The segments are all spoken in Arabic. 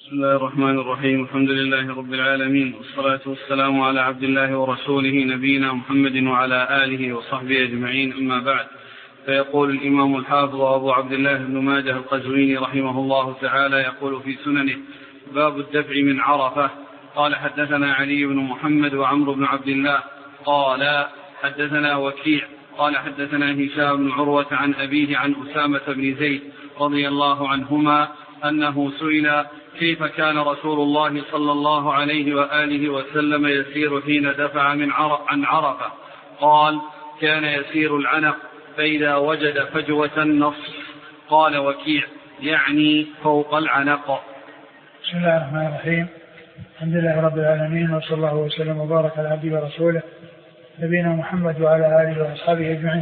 بسم الله الرحمن الرحيم. الحمد لله رب العالمين، والصلاة والسلام على عبد الله ورسوله نبينا محمد وعلى آله وصحبه أجمعين، أما بعد. فيقول الإمام الحافظ أبو عبد الله بن ماجه القزويني رحمه الله تعالى يقول في سننه: باب الدفع من عرفة. قال: حدثنا علي بن محمد وعمرو بن عبد الله قال: حدثنا وكيع قال: حدثنا هشام بن عروة عن أبيه عن أسامة بن زيد رضي الله عنهما أنه سئل: كيف كان رسول الله صلى الله عليه وآله وسلم يسير حين دفع عن عرفة؟ قال: كان يسير العنق، فإذا وجد فجوة نص. قال وكيع: يعني فوق العنق. بسم الله الرحمن الرحيم. الحمد لله رب العالمين، وصلى الله وسلم وبارك على عبده ورسوله نبينا محمد وعلى آله وأصحابه أجمعين.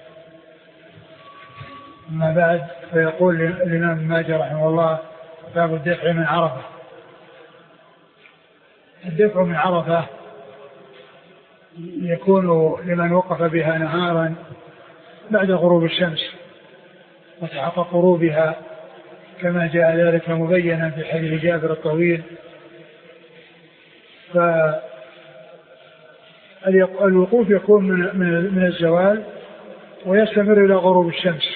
أما بعد، فيقول الإمام ابن ماجه رحمه الله: باب الدفع من عرفة. الدفع من عرفة يكون لمن وقف بها نهارا بعد غروب الشمس وتحقق غروبها، كما جاء ذلك مبينا في حديث جابر الطويل. فالوقوف يكون من الزوال ويستمر إلى غروب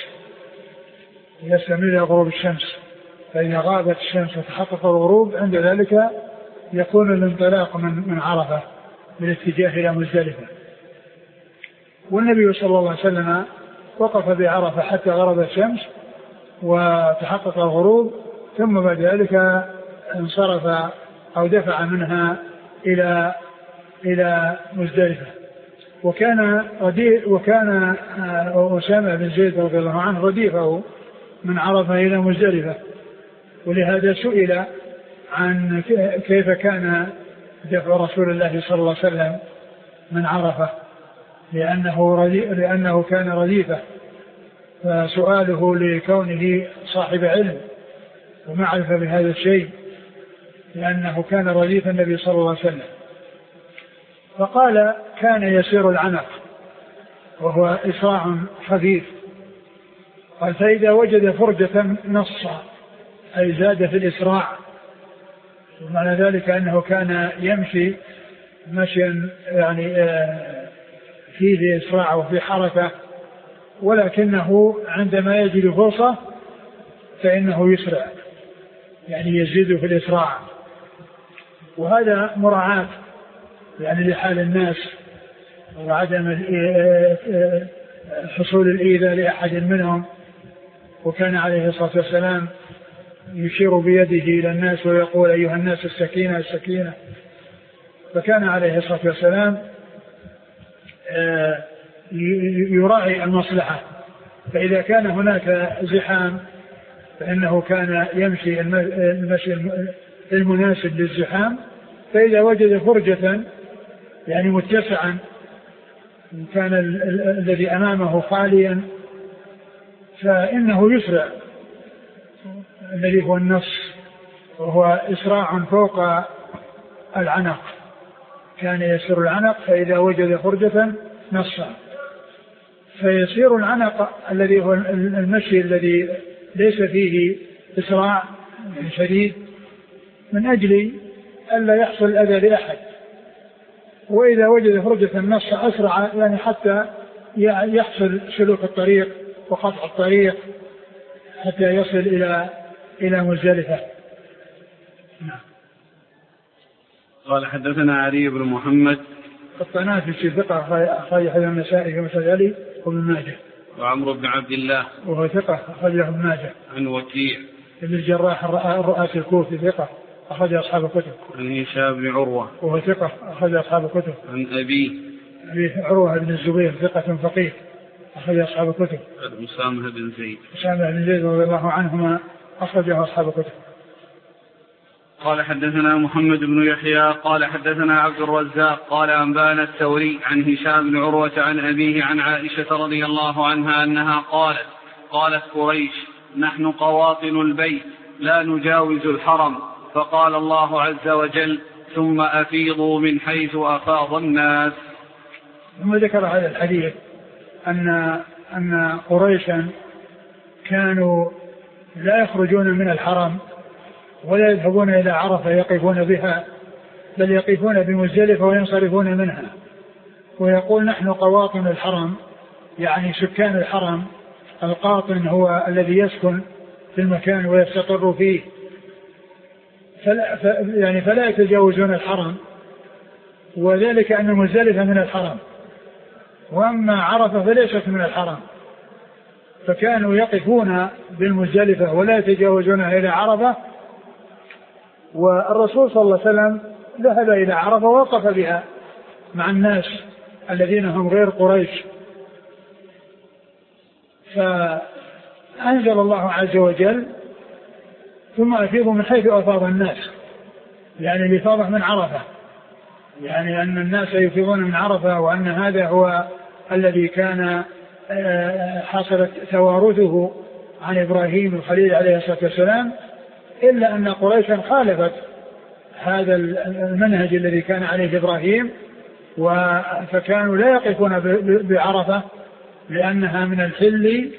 الشمس، فإذا غابت الشمس وتحقق الغروب عند ذلك يكون الانطلاق من عرفة بالاتجاه إلى مزدلفة. والنبي صلى الله عليه وسلم وقف بعرفة حتى غرب الشمس وتحقق الغروب، ثم بعد ذلك انصرف أو دفع منها إلى مزدلفة. وكان أسامة بن زيد رضي الله عنه رديفه من عرفة إلى مزدلفة، ولهذا سئل عن كيف كان دفع رسول الله صلى الله عليه وسلم من عرفة، لأنه كان رديفه، فسؤاله لكونه صاحب علم ومعرفة بهذا الشيء، لأنه كان رديف النبي صلى الله عليه وسلم. فقال: كان يسير العنق، وهو إسراع خفيف. قال: فإذا وجد فرجة نص، أي زاد في الإسراع، ومعنى ذلك أنه كان يمشي مشيا يعني فيه إسراع وفي حركة، ولكنه عندما يجد فرصة فإنه يسرع، يعني يزيد في الإسراع. وهذا مراعاة يعني لحال الناس وعدم حصول الإيذاء لأحد منهم. وكان عليه الصلاة والسلام يشير بيده إلى الناس ويقول: أيها الناس السكينة السكينة. فكان عليه الصلاة والسلام يراعي المصلحة، فإذا كان هناك زحام فإنه كان يمشي المشي المناسب للزحام، فإذا وجد فرجة يعني متسعا كان الذي أمامه خاليا فإنه يسرع، الذي هو النص، وهو إسراع فوق العنق. كان يسير العنق، فإذا وجد فرجة نص. فيسير العنق الذي هو المشي الذي ليس فيه إسراع شديد، من أجل ألا يحصل الأذى لأحد. وإذا وجد فرجة النص أسرع، يعني حتى يحصل سلوك الطريق وقطع الطريق حتى يصل إلى مزدلفة. قال: حدثنا علي بن محمد الطنافسي ثقة أخرج حديث النسائي في مسند علي وابن ماجه. وعمرو بن عبد الله وهو ثقة أخرجه ابن ماجه. عن وكيع ابن الجراح الرؤاسي الكوفي ثقة أخرج أصحاب الكتب. عن هشام بن عروة وهو ثقة أخرج أصحاب الكتب. عن أبي عروة بن الزبير ثقة فقيه أخرج أصحاب الكتب. عن أسامة بن زيد رضي الله عنهما أخرجه أصحاب الكتب. قال: حدثنا محمد بن يحيى قال: حدثنا عبد الرزاق قال: أنبانا الثوري عن هشام بن عروة عن أبيه عن عائشة رضي الله عنها أنها قالت قريش: نحن قواطن البيت لا نجاوز الحرم، فقال الله عز وجل: ثم أفيضوا من حيث أفاض الناس. ثم ذكر هذا الحديث أن قريشا كانوا لا يخرجون من الحرم ولا يذهبون إلى عرفة يقفون بها، بل يقفون بمزدلفة وينصرفون منها. ويقول نحن قواطن الحرم، يعني سكان الحرم. القاطن هو الذي يسكن في المكان ويستقر فيه، فلا يتجاوزون الحرم، وذلك أن مزدلفة من الحرم، وأما عرفة فليست من الحرم، فكانوا يقفون بالمزدلفة ولا يتجاوزونها إلى عرفة. والرسول صلى الله عليه وسلم ذهب إلى عرفة ووقف بها مع الناس الذين هم غير قريش، فأنزل الله عز وجل ثم أفيضوا من حيث أفاض الناس، يعني الإفاضة من عرفة، يعني أن الناس يفيضون من عرفة، وأن هذا هو الذي كان حصلت توارثه عن إبراهيم الخليل عليه الصلاة والسلام، إلا أن قريشا خالفت هذا المنهج الذي كان عليه إبراهيم، فكانوا لا يقفون بعرفة لأنها من الحل،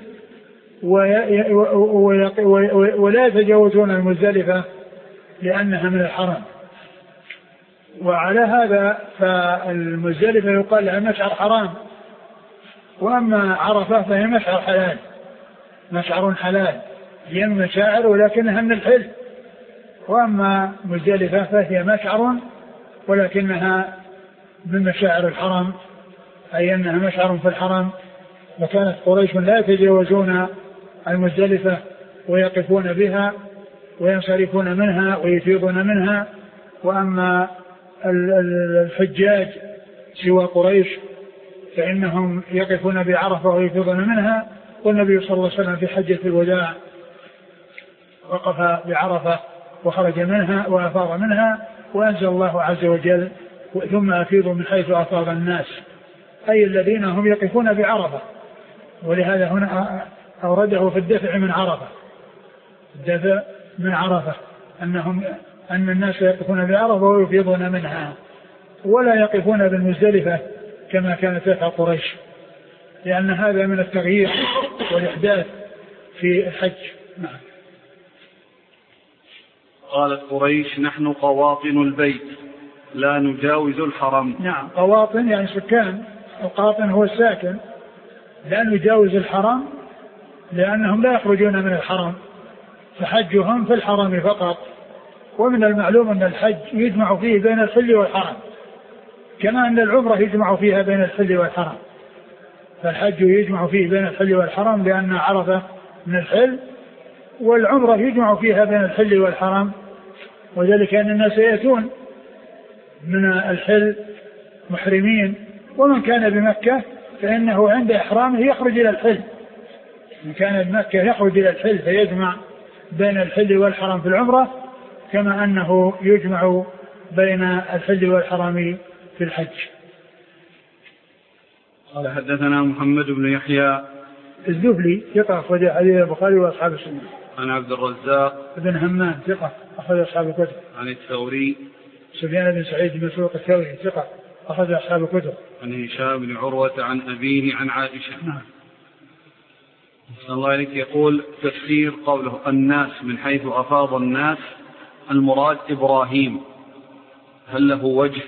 ولا يتجاوزون المزدلفة لأنها من الحرم. وعلى هذا فالمزدلفة يقال لها مشعر حرام، وأما عرفة فهي مشعر حلال، مشعر حلال، هي مشاعر ولكنها من الحل. وأما مزدلفة فهي مشعر ولكنها من مشاعر الحرم، أي أنها مشعر في الحرم. وكانت قريش لا يتجاوزون المزدلفة ويقفون بها وينصرفون منها ويفيضون منها. وأما الحجاج سوى قريش فإنهم يقفون بعرفة ويفيضون منها. والنبي صلى الله عليه وسلم في حجة الوداع وقف بعرفة وخرج منها وأفاض منها، وأنزل الله عز وجل ثم أفيضوا من حيث أفاض الناس، أي الذين هم يقفون بعرفة. ولهذا هنا أورده في الدفع من عرفة، الدفع من عرفة أن الناس يقفون بعرفة ويفيضون منها، ولا يقفون بالمزدلفة كما كانت تفعل قريش، لأن هذا من التغيير والإحداث في الحج. نعم. قالت قريش نحن قواطن البيت لا نجاوز الحرم. نعم، قواطن يعني سكان، القاطن هو الساكن، لا نجاوز الحرم لأنهم لا يخرجون من الحرم، فحجهم في الحرم فقط. ومن المعلوم أن الحج يجمع فيه بين الحل والحرم، كما أن العمرة يجمع فيها بين الحل والحرم، فالحج يجمع فيه بين الحل والحرم لأن عرفة من الحل، والعمرة يجمع فيها بين الحل والحرم، وذلك أن الناس يأتون من الحل محرمين، ومن كان بمكة فإنه عند إحرامه يخرج إلى الحل، من كان بمكة يخرج إلى الحل فيجمع بين الحل والحرم في العمرة، كما أنه يجمع بين الحل والحرم في الحج. قال حدثنا محمد بن يحيى الزهلي ثقة أخرج حديث البخاري وأصحاب السنة. عن عبد الرزاق بن همام ثقة أخرج أصحاب الكتب. عن الثوري سفيان بن سعيد بن مسروق الثوري ثقة أخرج أصحاب الكتب. عن هشام بن عروة عن أبيه عن عائشة. نعم. الله عليك. يقول تفسير قوله الناس من حيث أفاض الناس، المراد إبراهيم، هل له وجه؟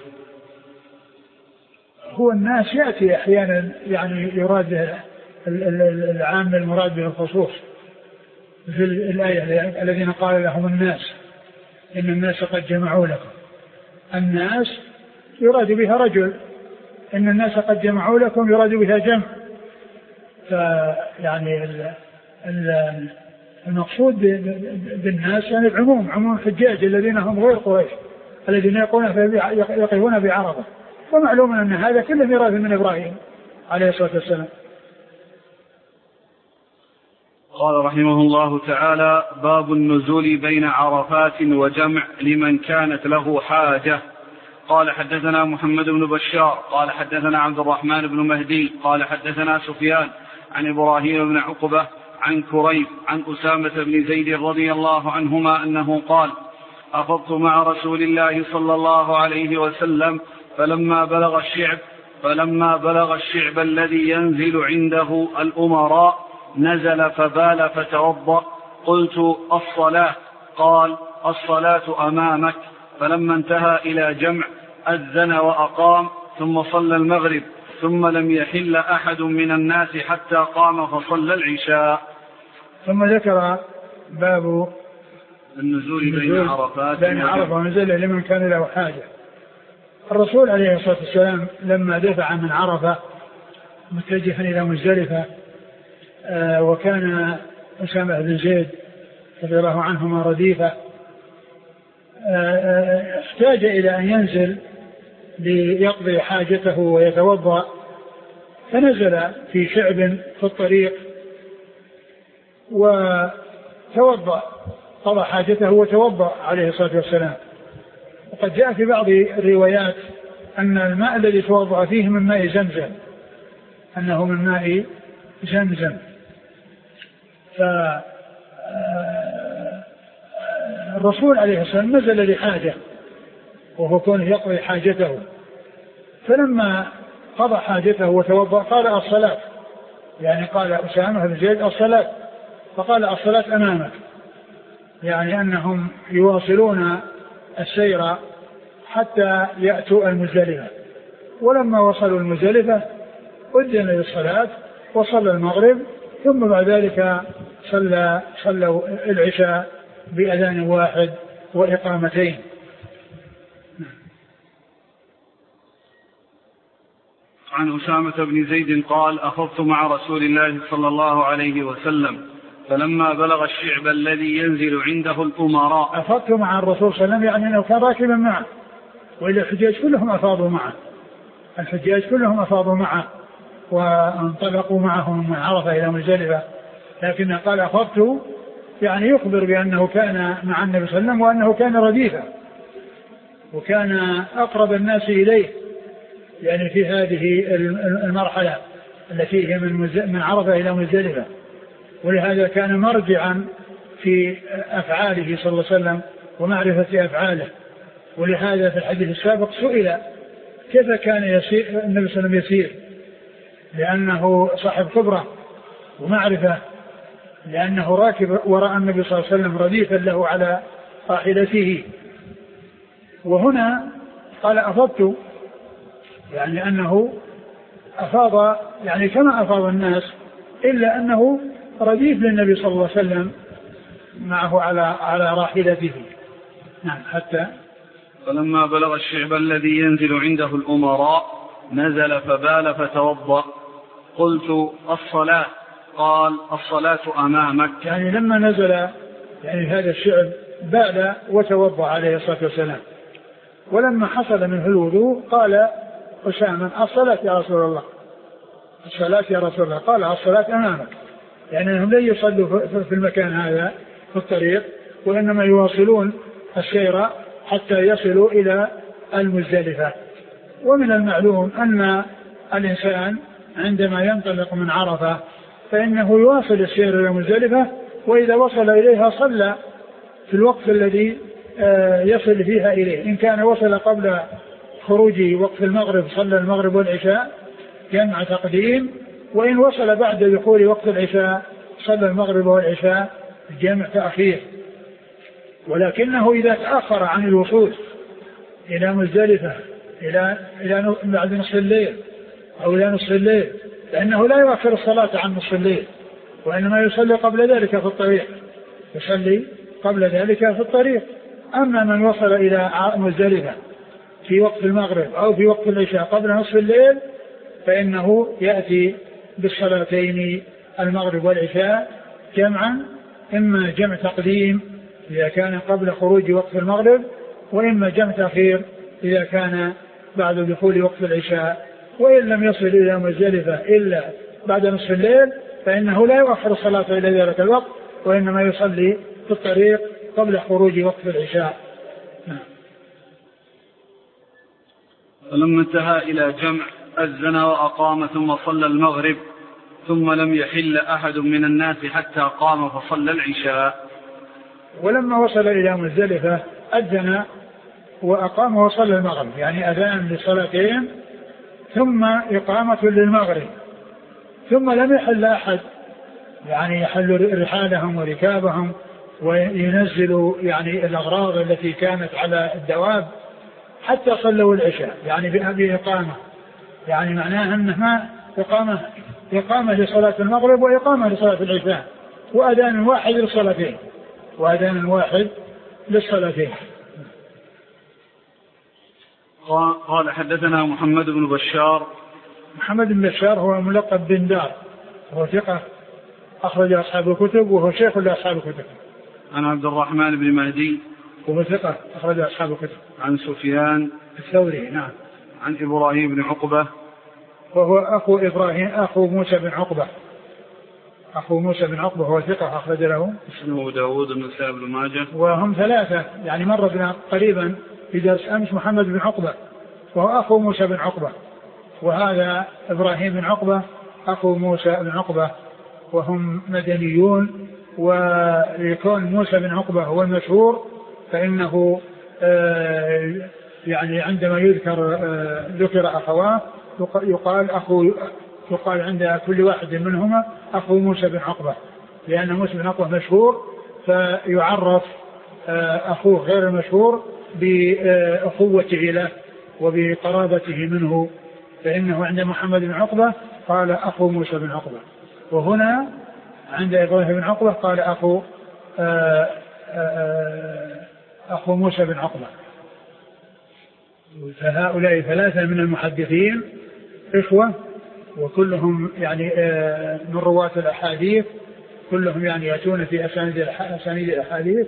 هو الناس يأتي أحيانا يعني يراد العام المراد به الخصوص، في الآية الذين قال لهم الناس إن الناس قد جمعوا لكم، الناس يراد بها رجل، إن الناس قد جمعوا لكم يراد بها جمع. فيعني المقصود بالناس يعني العموم، عموم الحجاج الذين هم غير قريش الذين يقفون بعرفة، ومعلوم أن هذا كله ميراث من إبراهيم عليه الصلاة والسلام. قال رحمه الله تعالى باب النزول بين عرفات وجمع لمن كانت له حاجة. قال حدثنا محمد بن بشار قال حدثنا عبد الرحمن بن مهدي قال حدثنا سفيان عن إبراهيم بن عقبة عن كريب عن أسامة بن زيد رضي الله عنهما أنه قال أفضت مع رسول الله صلى الله عليه وسلم فلما بلغ الشعب الذي ينزل عنده الأمراء نزل فبال فتوضأ، قلت الصلاة؟ قال الصلاة أمامك، فلما انتهى إلى جمع أذن وأقام ثم صلى المغرب، ثم لم يحل أحد من الناس حتى قام فصلى العشاء. ثم ذكر باب النزول بين عرفة ونزله لمن كان له حاجة. الرسول عليه الصلاة والسلام لما دفع من عرفة متجها إلى مزدلفة، وكان أسامة بن زيد رضي الله عنهما رديفه، احتاج إلى أن ينزل ليقضي حاجته ويتوضأ، فنزل في شعب في الطريق وتوضأ، قضى حاجته وتوضأ عليه الصلاة والسلام. وقد جاء في بعض الروايات أن الماء الذي توضأ فيه من ماء زمزم، أنه من ماء زمزم. فالرسول عليه الصلاة والسلام نزل لحاجة وهو كونه يقضي حاجته، فلما قضى حاجته وتوضأ قال الصلاة، يعني قال أسامة بن زيد الصلاة، فقال الصلاة أمامك، يعني أنهم يواصلون السير حتى يأتوا المزدلفة. ولما وصلوا المزدلفة أذن للصلاة وصلى المغرب، ثم بعد ذلك صلوا العشاء بأذان واحد وإقامتين. عن أسامة بن زيد قال: أخذت مع رسول الله صلى الله عليه وسلم فلما بلغ الشعب الذي ينزل عنده الأمراء. أخذت مع الرسول صلى الله عليه وسلم يعني أنه كان راكبا معه، وإلا الحجاج كلهم أفاضوا معه، الحجاج كلهم أفاضوا معه وانطلقوا معه من عرفة إلى مزدلفة، لكن قال أخذت يعني يخبر بأنه كان مع النبي صلى الله عليه وسلم وأنه كان رديفا وكان أقرب الناس إليه، يعني في هذه المرحلة التي هي من عرفة إلى مزدلفة، ولهذا كان مرجعا في أفعاله صلى الله عليه وسلم ومعرفة أفعاله. ولهذا في الحديث السابق سئل كيف كان يسير النبي صلى الله عليه وسلم يسير، لأنه صاحب خبرة ومعرفة، لأنه راكب وراء النبي صلى الله عليه وسلم رديفا له على راحلته. وهنا قال أفضت، يعني أنه أفاض يعني كما أفاض الناس، إلا أنه رديف للنبي صلى الله عليه وسلم معه على راحلته. نعم. حتى فلما بلغ الشعب الذي ينزل عنده الأمراء نزل فبال فتوضأ. قلت الصلاة؟ قال الصلاة أمامك. يعني لما نزل يعني هذا الشعب بال وتوضأ عليه الصلاة والسلام، ولما حصل منه الوضوء قال أسامة الصلاة يا رسول الله، الصلاة يا رسول الله. قال الصلاة أمامك، يعني أنهم لن يصلوا في المكان هذا في الطريق، وإنما يواصلون السير حتى يصلوا إلى المزدلفة. ومن المعلوم أن الإنسان عندما ينطلق من عرفة فإنه يواصل السير إلى المزدلفة، وإذا وصل إليها صلى في الوقت الذي يصل فيها إليه. إن كان وصل قبل خروج وقت المغرب صلى المغرب والعشاء جمع تقديم، وإن وصل بعد دخول وقت العشاء صلى المغرب والعشاء جمع تأخير. ولكنه إذا تأخر عن الوصول إلى مزدلفة إلى بعد نصف الليل أو إلى نصف الليل، لأنه لا يؤخر الصلاة عن نصف الليل، وإنما يصلي قبل ذلك في الطريق، يصلي قبل ذلك في الطريق. أما من وصل إلى مزدلفة في وقت المغرب أو في وقت العشاء قبل نصف الليل فإنه يأتي بالصلاتين المغرب والعشاء جمعا، إما جمع تقديم إذا كان قبل خروج وقت المغرب، وإما جمع تأخير إذا كان بعد دخول وقت العشاء. وإن لم يصل إلى مزدلفة إلا بعد نصف الليل فإنه لا يؤخر الصلاة إلى ذلك الوقت، وإنما يصلي في الطريق قبل خروج وقت العشاء. فلما انتهى إلى جمع أذن وأقام ثم صلى المغرب، ثم لم يحل أحد من الناس حتى قام فصلى العشاء. ولما وصل إلى مزدلفة أذن وأقام وصلى المغرب، يعني أذان للصلاتين ثم إقامة للمغرب، ثم لم يحل أحد، يعني يحل رحالهم وركابهم وينزل يعني الأغراض التي كانت على الدواب حتى صلوا العشاء، يعني بإقامة، يعني معناها أنها إقامة لصلاة المغرب وإقامة لصلاة العشاء، وأذان واحد للصلاتين، وأذان واحد للصلاتين. قال حدثنا محمد بن بشار. محمد بن بشار هو ملقب بن دار، وهو ثقة أخرج أصحاب الكتب، وهو شيخ لأصحاب الكتب. عن عبد الرحمن بن مهدي، وهو ثقة أخرج أصحاب الكتب. عن سفيان الثوري، نعم. عن إبراهيم بن عقبة، وهو أخو إبراهيم أخو موسى بن عقبة، أخو موسى بن عقبة، هو ثقة أخرج له اسمه داود بن سائب بن ماجه. وهم ثلاثة، يعني مر بنا قريبا في درس أمس محمد بن عقبة وهو أخو موسى بن عقبة، وهذا إبراهيم بن عقبة أخو موسى بن عقبة، وهم مدنيون. ويكون موسى بن عقبة هو المشهور، فإنه يعني عندما ذكر أخواه يقال عند كل واحد منهما أخو موسى بن عقبة، لأن موسى بن عقبة مشهور فيعرف أخوه غير المشهور بأخوته له وبقرابته منه، فإنه عند محمد بن عقبة قال أخو موسى بن عقبة، وهنا عند إبراهيم بن عقبة قال أخو موسى بن عقبة. فهؤلاء ثلاثة من المحدثين إخوة، وكلهم يعني من رواة الأحاديث، كلهم يعني يأتون في أسانيد الأحاديث.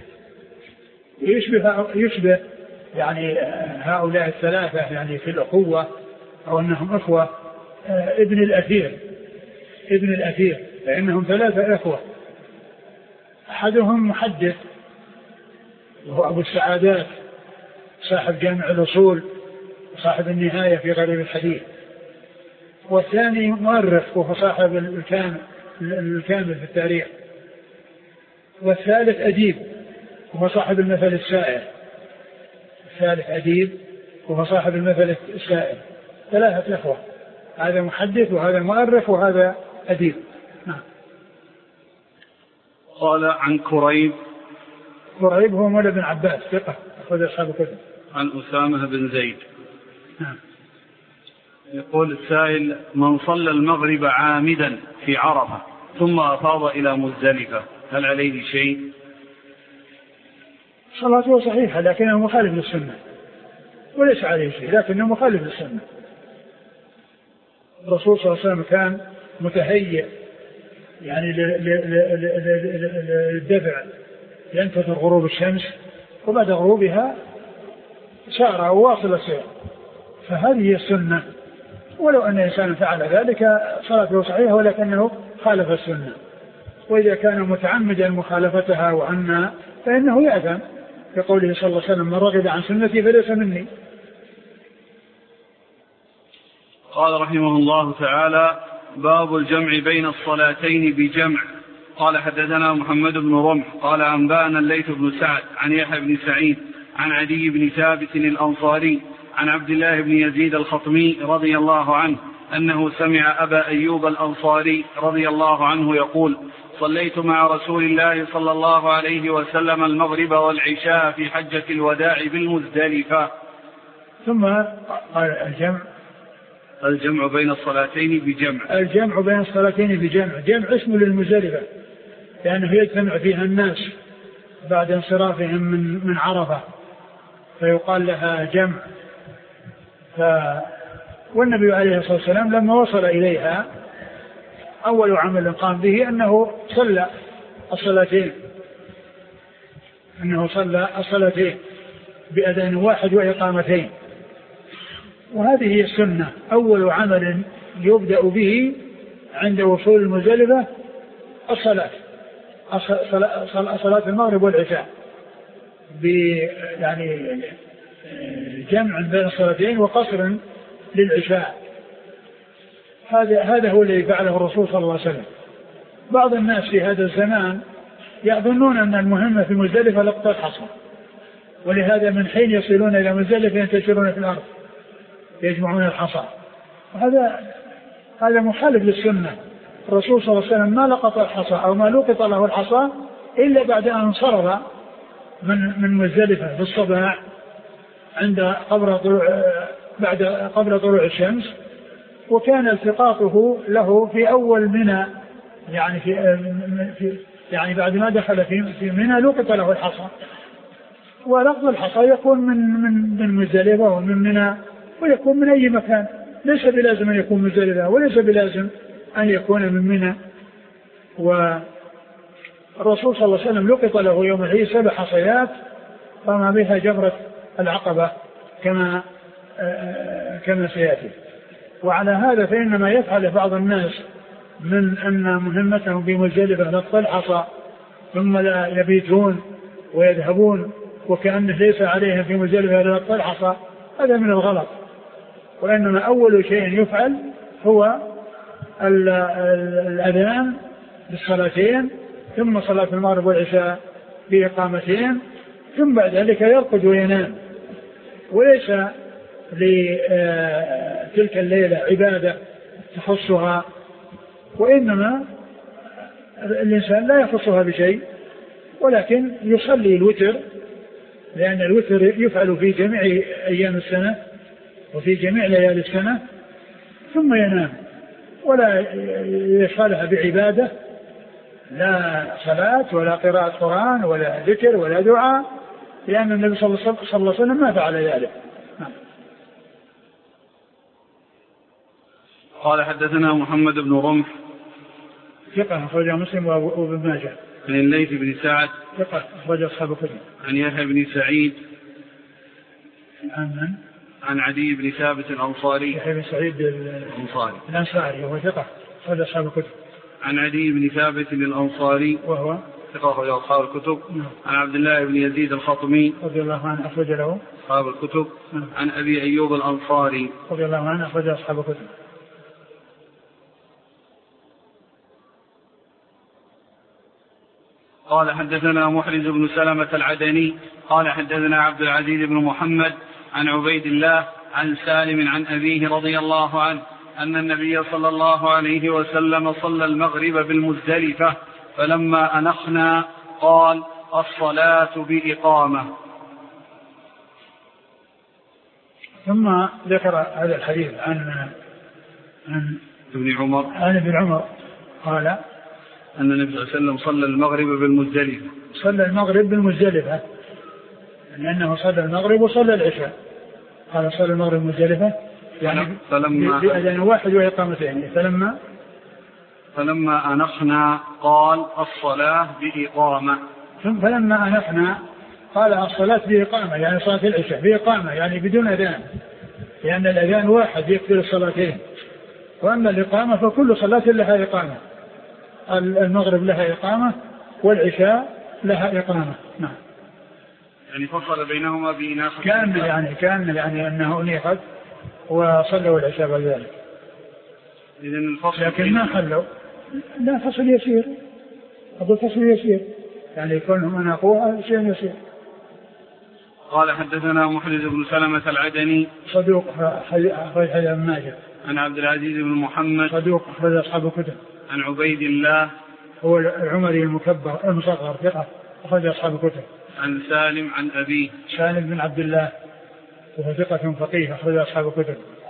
يشبه يعني هؤلاء الثلاثة يعني في الأخوة أو أنهم أخوة ابن الأثير، لأنهم ثلاثة إخوة. أحدهم محدث وهو أبو السعادات صاحب جامع الأصول وصاحب النهاية في غريب الحديث، والثاني مؤرخ وهو صاحب الكامل في التاريخ، والثالث أديب وهو صاحب المثل السائر. ثلاثة إخوة، هذا محدث وهذا مؤرخ وهذا أديب. نعم. قال عن كريب هو مولى بن عباس ثقة أخرج أصحاب الكتب. عن أسامة بن زيد. نعم. يقول السائل: من صلى المغرب عامدا في عرفة ثم أفاض إلى مزدلفة هل عليه شيء؟ صلاته صحيحة لكنه مخالف للسنة، وليس عليه شيء لكنه مخالف للسنة. الرسول صلى الله عليه وسلم كان متهيئ يعني للدفع ينتظر غروب الشمس، وبعد غروبها سار وواصل السير، فهذه هي السنة. ولو أن إنسان فعل ذلك صلاته صحيحة ولكنه خالف السنة، وإذا كان متعمدا مخالفتها وعنها فإنه يأثم، كقوله صلى الله عليه وسلم: من رغب عن سنتي فليس مني. قال رحمه الله تعالى: باب الجمع بين الصلاتين بجمع. قال حدثنا محمد بن رمح قال أنبأنا الليث بن سعد عن يحيى بن سعيد عن عدي بن ثابت الأنصاري عن عبد الله بن يزيد الخطمي رضي الله عنه أنه سمع أبا أيوب الأنصاري رضي الله عنه يقول: صليت مع رسول الله صلى الله عليه وسلم المغرب والعشاء في حجة الوداع بالمزدلفة. ثم قال الجمع بين الصلاتين بجمع. الجمع بين الصلاتين بجمع، جمع اسم للمزدلفة لأنه يجتمع فيها الناس بعد انصرافهم من عرفة فيقال لها جمع. والنبي عليه الصلاة والسلام لما وصل إليها أول عمل قام به أنه صلى الصلاتين بأذان واحد وإقامتين، وهذه هي السنة. أول عمل يبدأ به عند وصول المزدلفة صلاة المغرب والعشاء يعني جمع بين الصلاتين وقصر للعشاء. هذا هو الذي فعله الرسول صلى الله عليه وسلم. بعض الناس في هذا الزمان يظنون أن المهمة في مزدلفة لقطة الحصى، ولهذا من حين يصلون إلى مزدلفة ينتشرون في الأرض يجمعون الحصى، هذا مخالف للسنة. الرسول صلى الله عليه وسلم ما لقط الحصى أو ما لقط له الحصى إلا بعد أن انصرف من مزدلفة في الصباح قبل طلوع الشمس، وكان التقاطه له في أول منى، يعني بعد ما دخل في منى لقط له الحصى، ولقط الحصى يكون من مزدلفة ومن منى، ويكون من أي مكان، ليس بلازم أن يكون مزدلفة وليس بلازم أن يكون من منى. والرسول صلى الله عليه وسلم لقط له يوم العيد 7 حصيات رمى بها جمرة العقبة كما سيأتي. وعلى هذا فإنما يفعل بعض الناس من أن مهمتهم بمزدلفة نطق الحصى ثم لا يبيتون ويذهبون وكأنه ليس عليهم في مزدلفة نطق الحصى، هذا من الغلط. وإنما أول شيء يفعل هو الأذان بالصلاتين، ثم صلاة المغرب والعشاء بإقامتين، ثم بعد ذلك يرقد وينام. وليس لتلك الليلة عبادة تخصها، وإنما الإنسان لا يخصها بشيء، ولكن يصلي الوتر، لأن الوتر يفعل في جميع أيام السنة وفي جميع ليالي السنة، ثم ينام ولا يشغلها بعبادة، لا صلاة ولا قراءة قرآن ولا ذكر ولا دعاء، لأن النبي صلى الله عليه وسلم ما فعل ذلك. قال حدثنا محمد بن رمح ثقة أخرجه مسلم وابن ماجه. عن الليث بن سعد ثقة أخرج أصحاب الكتب. عن يحيى بن سعيد عن من؟ عن عدي بن ثابت الأنصاري. يحيى بن سعيد الأنصاري وهو ثقة أخرج أصحاب الكتب. عن عدي بن ثابت الأنصاري وهو ثقة أخرج أصحاب الكتب. عن عبد الله بن يزيد الخطمي رضي الله عنه أخرج له أصحاب الكتب. عن أبي أيوب الأنصاري رضي الله عنه أخرج أصحاب الكتب. قال حدثنا محرز بن سلمة العدني قال حدثنا عبد العزيز بن محمد عن عبيد الله عن سالم عن أبيه رضي الله عنه أن النبي صلى الله عليه وسلم صلى المغرب بالمزدلفة، فلما أنخنا قال: الصلاة بإقامة. ثم ذكر هذا الحديث عن ابن عمر قال أن النبي صلى الله عليه وسلم صلى المغرب بالمزدلفة. صلى المغرب بالمزدلفة لأنه صلى المغرب وصلى العشاء. قال صلى المغرب بالمزدلفة يعني بأذان واحد وإقامتين. فلما أنخنا قال: الصلاة بإقامة. فلما أنخنا قال: الصلاة بإقامة، يعني صلاة العشاء بإقامة، يعني بدون أذان، لأن الأذان واحد يكفي الصلاتين، وأما الإقامة فكل صلاة لها إقامة. المغرب لها إقامة والعشاء لها إقامة. نعم. يعني فصل بينهما بإناخة. كان يعني أنه أنيخت وصلوا العشاء بعد ذلك. لكن ما خلوا، لا فصل يسير، أقول فصل يسير، يعني يكونهم أناقوها شيء يسير. قال حدثنا محرز بن سلمة العدني صدوق أخرج حديث ابن ماجه. عن عبد العزيز بن محمد صدوق أخرج أصحاب الكتب. عن عبيد الله هو العمري المصغر ثقة أخرج أصحاب الكتب. عن سالم عن أبيه سالم بن عبد الله وهو ثقة فقيه أخرج أصحاب الكتب.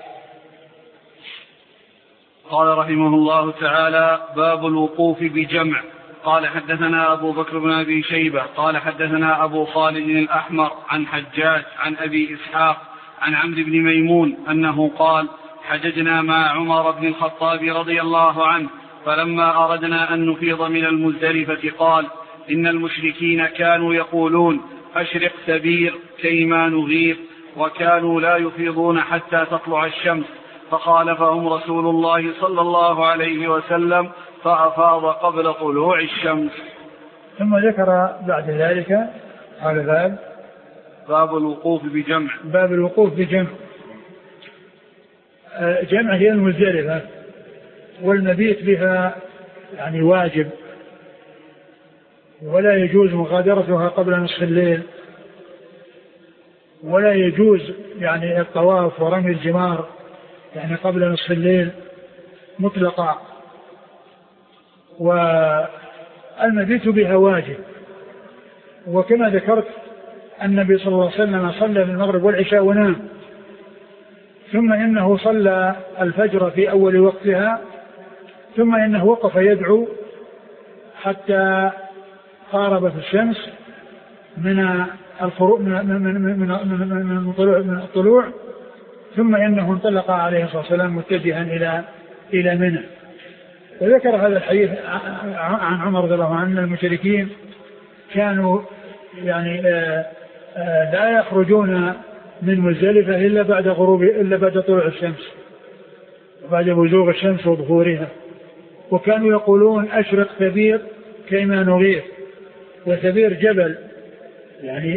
قال رحمه الله تعالى: باب الوقوف بجمع. قال حدثنا أبو بكر بن أبي شيبة قال حدثنا أبو خالد الأحمر عن حجاج عن أبي إسحاق عن عمرو بن ميمون أنه قال: حججنا مع عمر بن الخطاب رضي الله عنه، فلما أردنا أن نفيض من المزدلفة قال: إن المشركين كانوا يقولون: أشرق سبير كيما نغير، وكانوا لا يفيضون حتى تطلع الشمس، فخالفهم رسول الله صلى الله عليه وسلم فأفاض قبل طلوع الشمس. ثم ذكر بعد ذلك قال: باب الوقوف بجمع. باب الوقوف بجمع. جمع هي المزدلفة، والمبيت بها يعني واجب، ولا يجوز مغادرتها قبل نصف الليل، ولا يجوز يعني الطواف ورمي الجمار يعني قبل نصف الليل مطلقا، والمبيت بها واجب وكما ذكرت النبي صلى الله عليه وسلم صلى المغرب والعشاء ونام، ثم إنه صلى الفجر في أول وقتها، طم إنه وقف يدعو حتى قاربت الشمس من الطلوع، ثم إنه انطلق عليه الصلاة والسلام متجها إلى منى. وذكر هذا الحديث عن عمر رضي الله عنه أن المشركين كانوا يعني لا يخرجون من مزدلفة إلا بعد طلوع الشمس وبعد بزوغ الشمس وظهورها، وكانوا يقولون أشرق ثبير كيما نغير. وثبير جبل يعني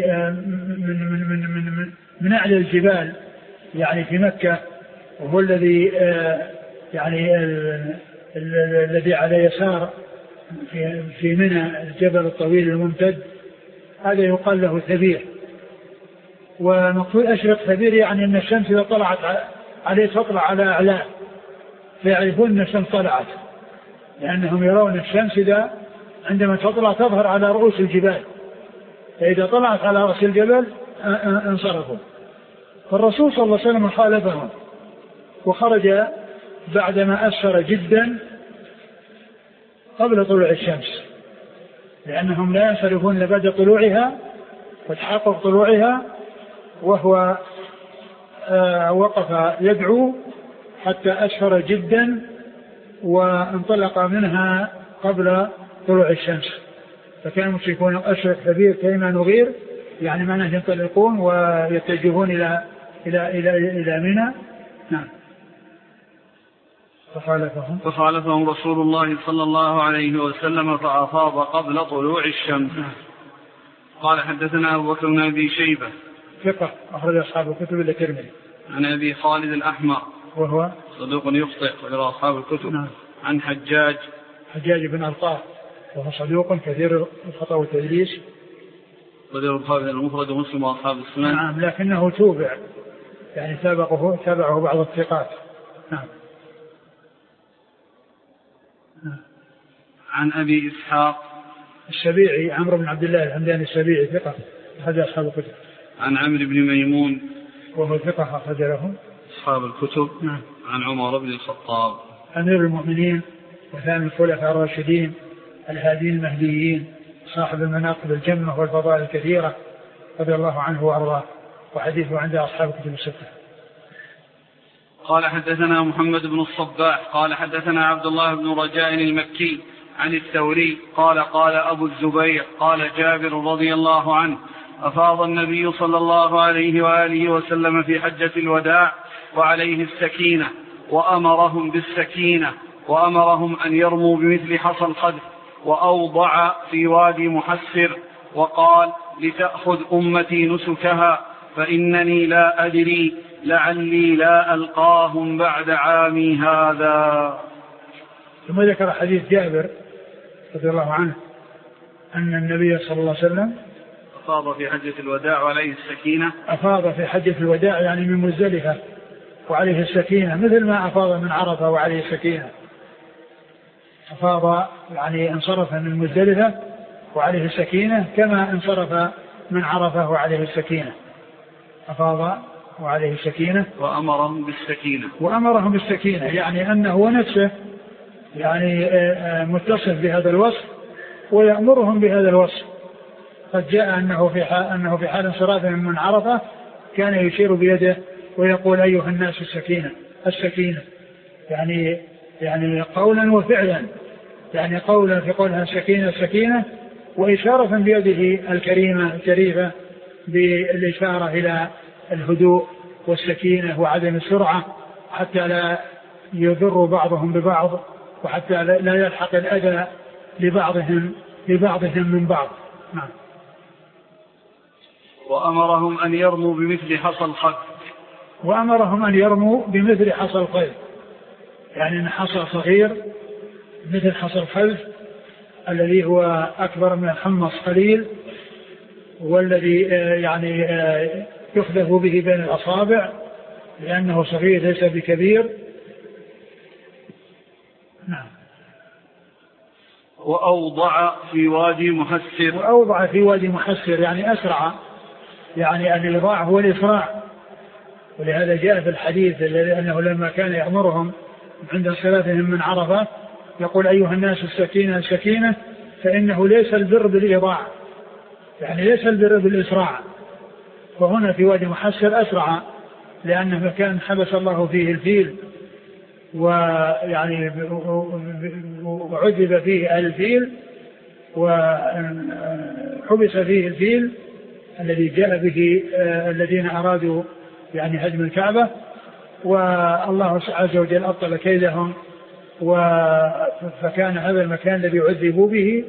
من أعلى الجبال يعني في مكة، وهو الذي يعني الذي على يسار في منى الجبل الطويل الممتد، هذا يقال له ثبير. ومقصود أشرق ثبير يعني أن الشمس إذا طلعت عليه تطلع على أعلاه، فيعرفون أن الشمس طلعت، لأنهم يرون الشمس إذا عندما تطلع تظهر على رؤوس الجبال، فإذا طلعت على رأس الجبل انصرفوا. فالرسول صلى الله عليه وسلم خالفهم وخرج بعدما أسفر جدا قبل طلوع الشمس، لأنهم لا ينصرفون بعد طلوعها وتحقق طلوعها، وهو وقف يدعو حتى أسفر جدا وانطلق منها قبل طلوع الشمس. فكانوا يشركون أشرق كبير كيما نغير، يعني معناه ينطلقون ويتجهون إلى منى. نعم. فخالفهم رسول الله صلى الله عليه وسلم فأفاض قبل طلوع الشمس. قال حدثنا أبو بكر بن أبي شيبة ثقة أخرج أصحاب الكتب إلا الترمذي. عن أبي خالد الأحمر وهو صدوق يخطئ ويروى أصحاب الكتب. نعم. عن حجاج بن ألطاف وهو صدوق كثير الخطأ والتدليس، صدر البخاري المفرد ومسلم وأصحاب السنن. نعم، لكنه توبع يعني تابعه بعض الثقات. نعم. عن أبي إسحاق السبيعي عمرو بن عبد الله الحمداني السبيعي ثقة أخرج أصحاب الكتب. عن عمرو بن ميمون وهو ثقة أخرج له أصحاب الكتب. نعم. عن عمر بن الخطاب أمير المؤمنين وثاني الخلفاء الراشدين الهادين المهديين صاحب المناقب الجمة والفضائل الكثيرة رضي الله عنه وأرضاه، وحديثه عند أصحاب الكتب الستة. قال حدثنا محمد بن الصباح قال حدثنا عبد الله بن رجاء المكي عن الثوري قال قال أبو الزبير قال جابر رضي الله عنه أفاض النبي صلى الله عليه وآله وسلم في حجة الوداع وعليه السكينة وأمرهم بالسكينة وأمرهم أن يرموا بمثل حصى الخذف وأوضع في وادي محسر وقال لتأخذ أمتي نسكها فإنني لا أدري لعلي لا ألقاهم بعد عامي هذا. ثم ذكر حديث جابر رضي الله عنه أن النبي صلى الله عليه وسلم أفاض في حجة الوداع وعليه السكينة. أفاض في حجة الوداع يعني من مزدلفة وعليه السكينة، مثل ما أفاض من عرفة وعليه السكينة. أفاض يعني انصرف من مزدلفة وعليه السكينة كما انصرف من عرفة وعليه السكينة. أفاض وعليه السكينة وأمرهم بالسكينة يعني أنه نفسه يعني متصف بهذا الوصف ويأمرهم بهذا الوصف. قد جاء أنه في حال انصراف من عرفة كان يشير بيده ويقول أيها الناس السكينة يعني قولا وفعلا، يعني قولا في قولها السكينة وإشارة بيده الكريمة الشريفة بالإشارة إلى الهدوء والسكينة وعدم السرعة حتى لا يضر بعضهم ببعض وحتى لا يلحق الأذى لبعضهم من بعض. نعم. وأمرهم أن يرموا بمثل حصى الخذف يعني أن حصى صغير مثل حصى الخذف الذي هو أكبر من الحمص قليل، والذي يعني يخذف به بين الأصابع لأنه صغير ليس بكبير. نعم. وأوضع في وادي محسر. وأوضع في وادي محسر يعني أسرع، يعني الإيضاع هو الإسراع. ولهذا جاء في الحديث أنه لما كان يأمرهم عند انصرافهم من عرفة يقول أيها الناس السكينة السكينة، فإنه ليس البر بالإيضاع، يعني ليس البر بالإسراع. وهنا في وادي محسر أسرع لأنه مكان حبس الله فيه الفيل، ويعني وعذب فيه الفيل وحبس فيه الفيل الذي جاء به الذين أرادوا يعني هدم الكعبة، والله عز وجل أبطل كيدهم، فكان هذا المكان الذي عذبوا به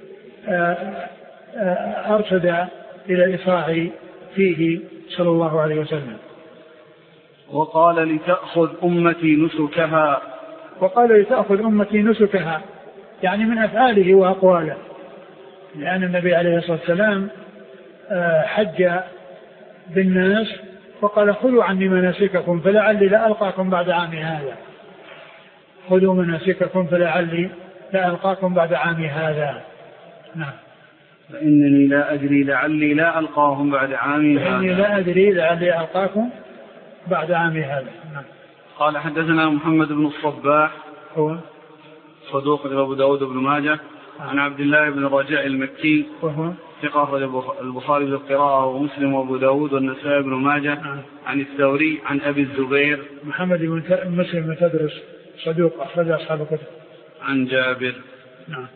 أرشد إلى الإسراع فيه صلى الله عليه وسلم. وقال لتأخذ أمتي نسكها. وقال لتأخذ أمتي نسكها يعني من أفعاله وأقواله، لأن النبي عليه الصلاة والسلام حج بالناس وقال خذوا عني مناسككم فلعلي لا ألقاكم بعد عامي هذا. خذوا مناسككم فلعلي لا ألقاكم بعد عامي هذا. نعم. فإنني لا أدري لعلي لا ألقاهم بعد عامي هذا. فإني لا أدري لعلي ألقاكم بعد عامي هذا. نعم. قال حدثنا محمد بن الصباح هو صدوق أبو داود بن ماجه عن عبد الله بن الرجاء المكي وهو ثقة البخاري بالقراءة ومسلم وأبو داود والنسائي بن ماجه عن الثوري عن أبي الزبير محمد بن مسلم بن تدرس صدوق أخرج أصحاب الكتب عن جابر. نعم.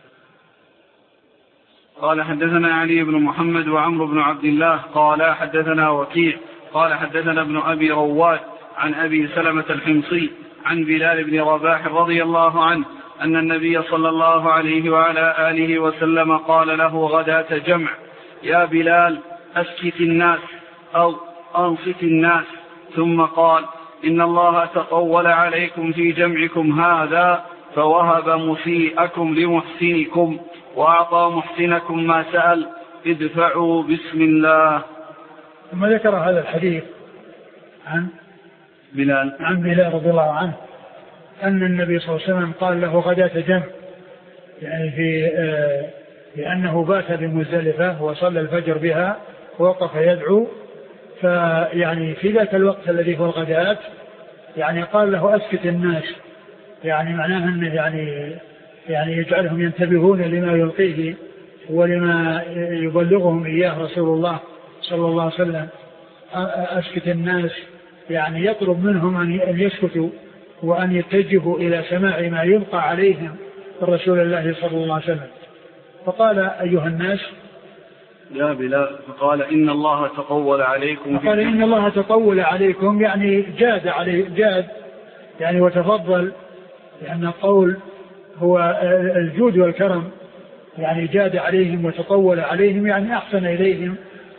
قال حدثنا علي بن محمد وعمرو بن عبد الله قال حدثنا وكيع قال حدثنا ابن أبي رواد عن أبي سلمة الحمصي عن بلال بن رباح رضي الله عنه أن النبي صلى الله عليه وعلى آله وسلم قال له غداة جمع يا بلال أسكت الناس أو أنصت الناس، ثم قال إن الله تطول عليكم في جمعكم هذا فوهب مسيئكم لمحسنكم وأعطى محسنكم ما سأل ادفعوا بسم الله. ثم ذكر هذا الحديث عن بلال رضي الله عنه أن النبي صلى الله عليه وسلم قال له غداة جمع، يعني لأنه بات بمزدلفة وصلى الفجر بها ووقف يدعو، فيعني في ذاك الوقت الذي هو الغداة يعني قال له أسكت الناس، يعني معناه أنه يعني يجعلهم ينتبهون لما يلقيه ولما يبلغهم إياه رسول الله صلى الله عليه وسلم. أسكت الناس يعني يطلب منهم أن يسكتوا وأن يتجهوا إلى سماع ما يلقى عليهم من رسول الله صلى الله عليه وسلم. فقال أيها الناس يا بلال، فقال إن الله تطول عليكم، فقال إن الله تطول عليكم يعني جاد يعني وتفضل، لأن القول هو الجود والكرم، يعني جاد عليهم وتطول عليهم يعني أحسن إليهم،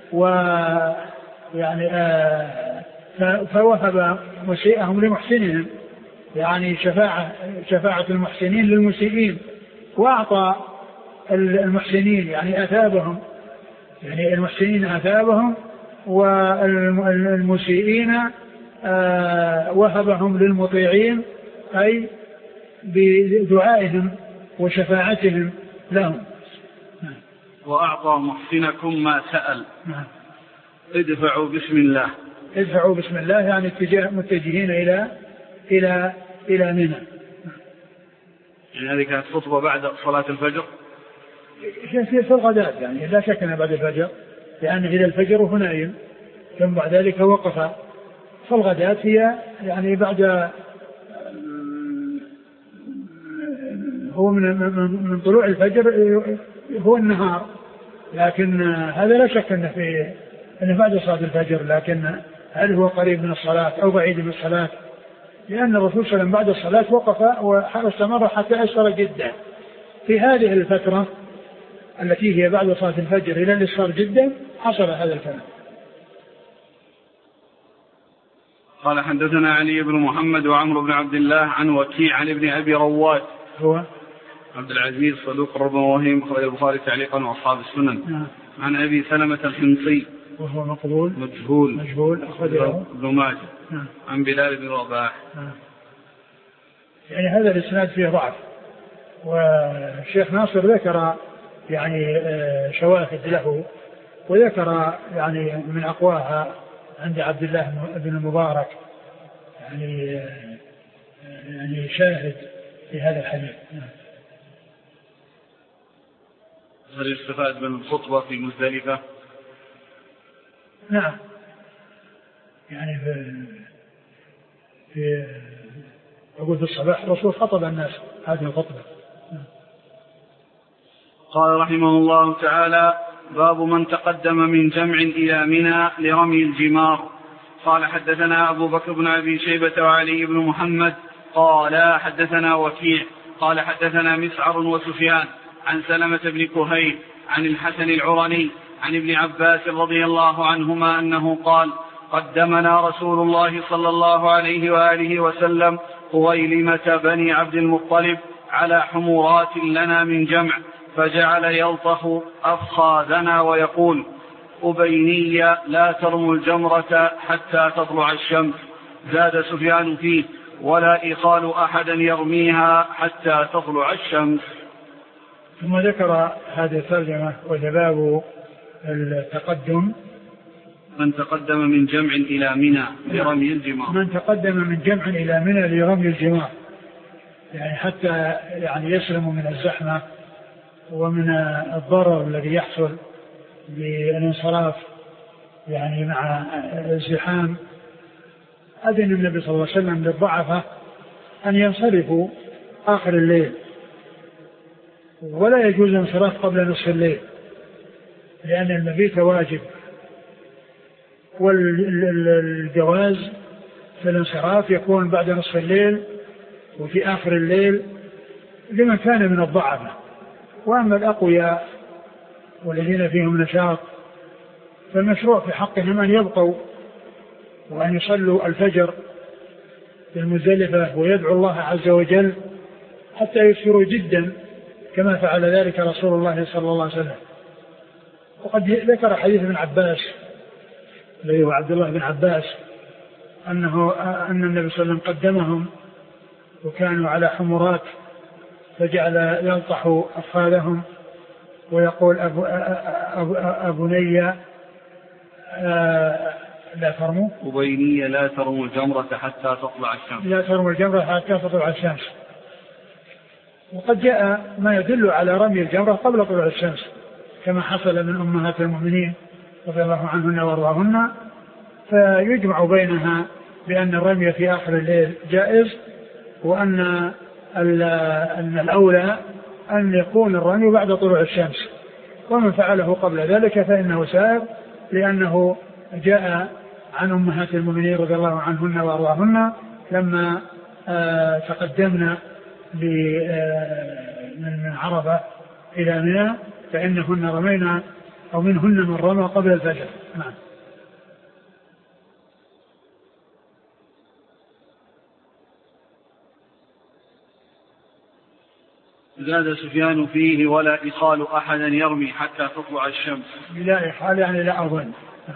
ويعني فوهب مسيئهم لمحسنهم، يعني شفاعة المحسنين للمسيئين، وأعطى المحسنين يعني أثابهم، يعني المحسنين أثابهم، والمسيئين وهبهم للمطيعين أي بدعائهم وشفاعتهم لهم. وأعطى محسنكم ما سأل ادفعوا بسم الله. ادفعوا بسم الله يعني متجهين إلى منى. يعني هذه كانت خطبة بعد صلاة الفجر في الغداء، يعني لا شك أنها بعد الفجر، لأن إذا الفجر هو نائم ثم بعد ذلك وقف، فالغداء هي يعني بعد هو من طلوع الفجر هو النهار، لكن هذا لا شك أنه بعد صلاة الفجر، لكن هل هو قريب من الصلاة أو بعيد من الصلاة؟ لأن الرسول صلى الله عليه وسلم بعد الصلاة وقف واستمر حتى أسفر جدا. في هذه الفترة التي هي بعد صلاة الفجر إلى الإسفار جدا حصل هذا الكلام. قال حدثنا علي بن محمد وعمرو بن عبد الله عن وكيع عن ابن أبي رواد هو عبد العزيز صدوق ربما وهم أخرج البخاري تعليقا وأصحاب السنن. عن أبي سلمة الحمصي وهو مقبول مجهول أخرجه ابن ماجه. عن بلال بن رباح. يعني هذا الإسناد فيه ضعف، والشيخ ناصر ذكر يعني شواهد له، وذكر يعني من أقواها عند عبد الله بن المبارك يعني شاهد في هذا الحديث. هل يستفاد من الخطبة في مزدلفة؟ نعم، يعني في عقود الصباح الرسول خطب الناس هذه الخطبة. قال رحمه الله تعالى: باب من تقدم من جمع إلى منى لرمي الجمار. قال حدثنا أبو بكر بن أبي شيبة وعلي بن محمد قال حدثنا وكيع قال حدثنا مسعر وسفيان عن سلمة بن كهيل عن الحسن العرني عن ابن عباس رضي الله عنهما أنه قال: قدمنا رسول الله صلى الله عليه وآله وسلم خويلمة بني عبد المطلب على حمورات لنا من جمع، فجعل يلطخ أفخاذنا ويقول: أبيني لا ترموا الجمرة حتى تطلع الشمس. زاد سفيان فيه: ولا إخال أحدا يرميها حتى تطلع الشمس. ثم ذكر هذه الترجمة وجباب التقدم: من تقدم من جمع إلى منى لرمي الجمار. من تقدم من جمع إلى منى لرمي الجمار، يعني حتى يعني يسلم من الزحمة ومن الضرر الذي يحصل بالانصراف يعني مع الزحام. أذن النبي صلى الله عليه وسلم للضعفة أن ينصرفوا آخر الليل، ولا يجوز الانصراف قبل نصف الليل لأن المبيت واجب، والجواز في الانصراف يكون بعد نصف الليل وفي آخر الليل لمن كان من الضعفة. وأما الأقوياء والذين فيهم نشاط فالمشروع في حقهم أن يبقوا وأن يصلوا الفجر في المزدلفة ويدعو الله عز وجل حتى يسروا جدا كما فعل ذلك رسول الله صلى الله عليه وسلم. وقد ذكر حديث ابن عباس الذي هو عبد الله بن عباس أن النبي صلى الله عليه وسلم قدمهم وكانوا على حمرات فجعل يلطح أفخاذهم ويقول: أبني لا ترموا أبيني لا ترموا الجمرة حتى تطلع الشمس. لا ترموا الجمرة حتى تطلع الشمس. وقد جاء ما يدل على رمي الجمرة قبل طلوع الشمس كما حصل من أمهات المؤمنين رضي الله عنهن وارضاهن، فيجمع بينها بأن الرمي في آخر الليل جائز، وأن الأولى أن يكون الرمي بعد طلوع الشمس، ومن فعله قبل ذلك فإنه سائغ، لأنه جاء عن أمهات المؤمنين رضي الله عنهن وارضاهن لما تقدمنا من عرفة إلى منى فإنهن رمينا أو منهن من رمى قبل الفجر. نعم. زاد سفيان فيه: ولا إخال أحدا يرمي حتى تطلع الشمس. لا إخال يعني لا أظن.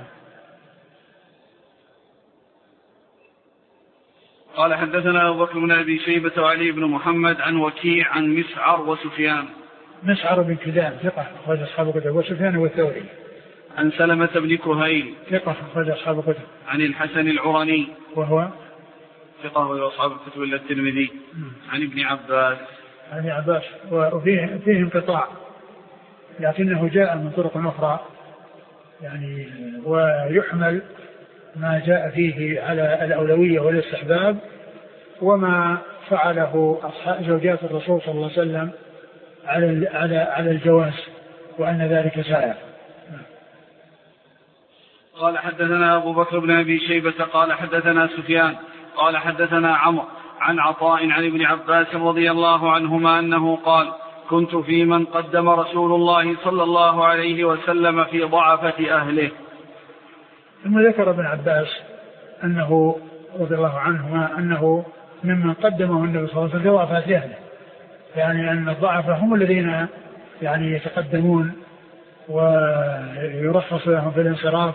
قال حدثنا أبو بكر بن أبي شيبة وعلي بن محمد عن وكيع عن مسعر وسفيان. مسعر بن كدام ثقة أخرج أصحاب الكتب، وسفيان والثوري. عن سلمة بن كهيل ثقة أخرج أصحاب الكتب. عن الحسن العرني وهو ثقة وأصحاب الكتب إلا الترمذي. عن ابن عباس. عن ابن عباس وفيه انقطاع لكنه جاء من طرق أخرى يعني، ويحمل ما جاء فيه على الأولوية والاستحباب وما فعله أصحاب زوجات الرسول صلى الله عليه وسلم على الجواز وأن ذلك سائر. قال حدثنا أبو بكر بن أبي شيبة قال حدثنا سفيان قال حدثنا عمرو عن عطاء عن ابن عباس رضي الله عنهما أنه قال: كنت في من قدم رسول الله صلى الله عليه وسلم في ضعفة أهله. ثم ذكر ابن عباس أنه رضي الله عنهما أنه ممن قدمه النبي صلى الله عليه وسلم في ضعفة أهله، يعني أن الضعفة هم الذين يعني يتقدمون ويرخص لهم في الانصراف،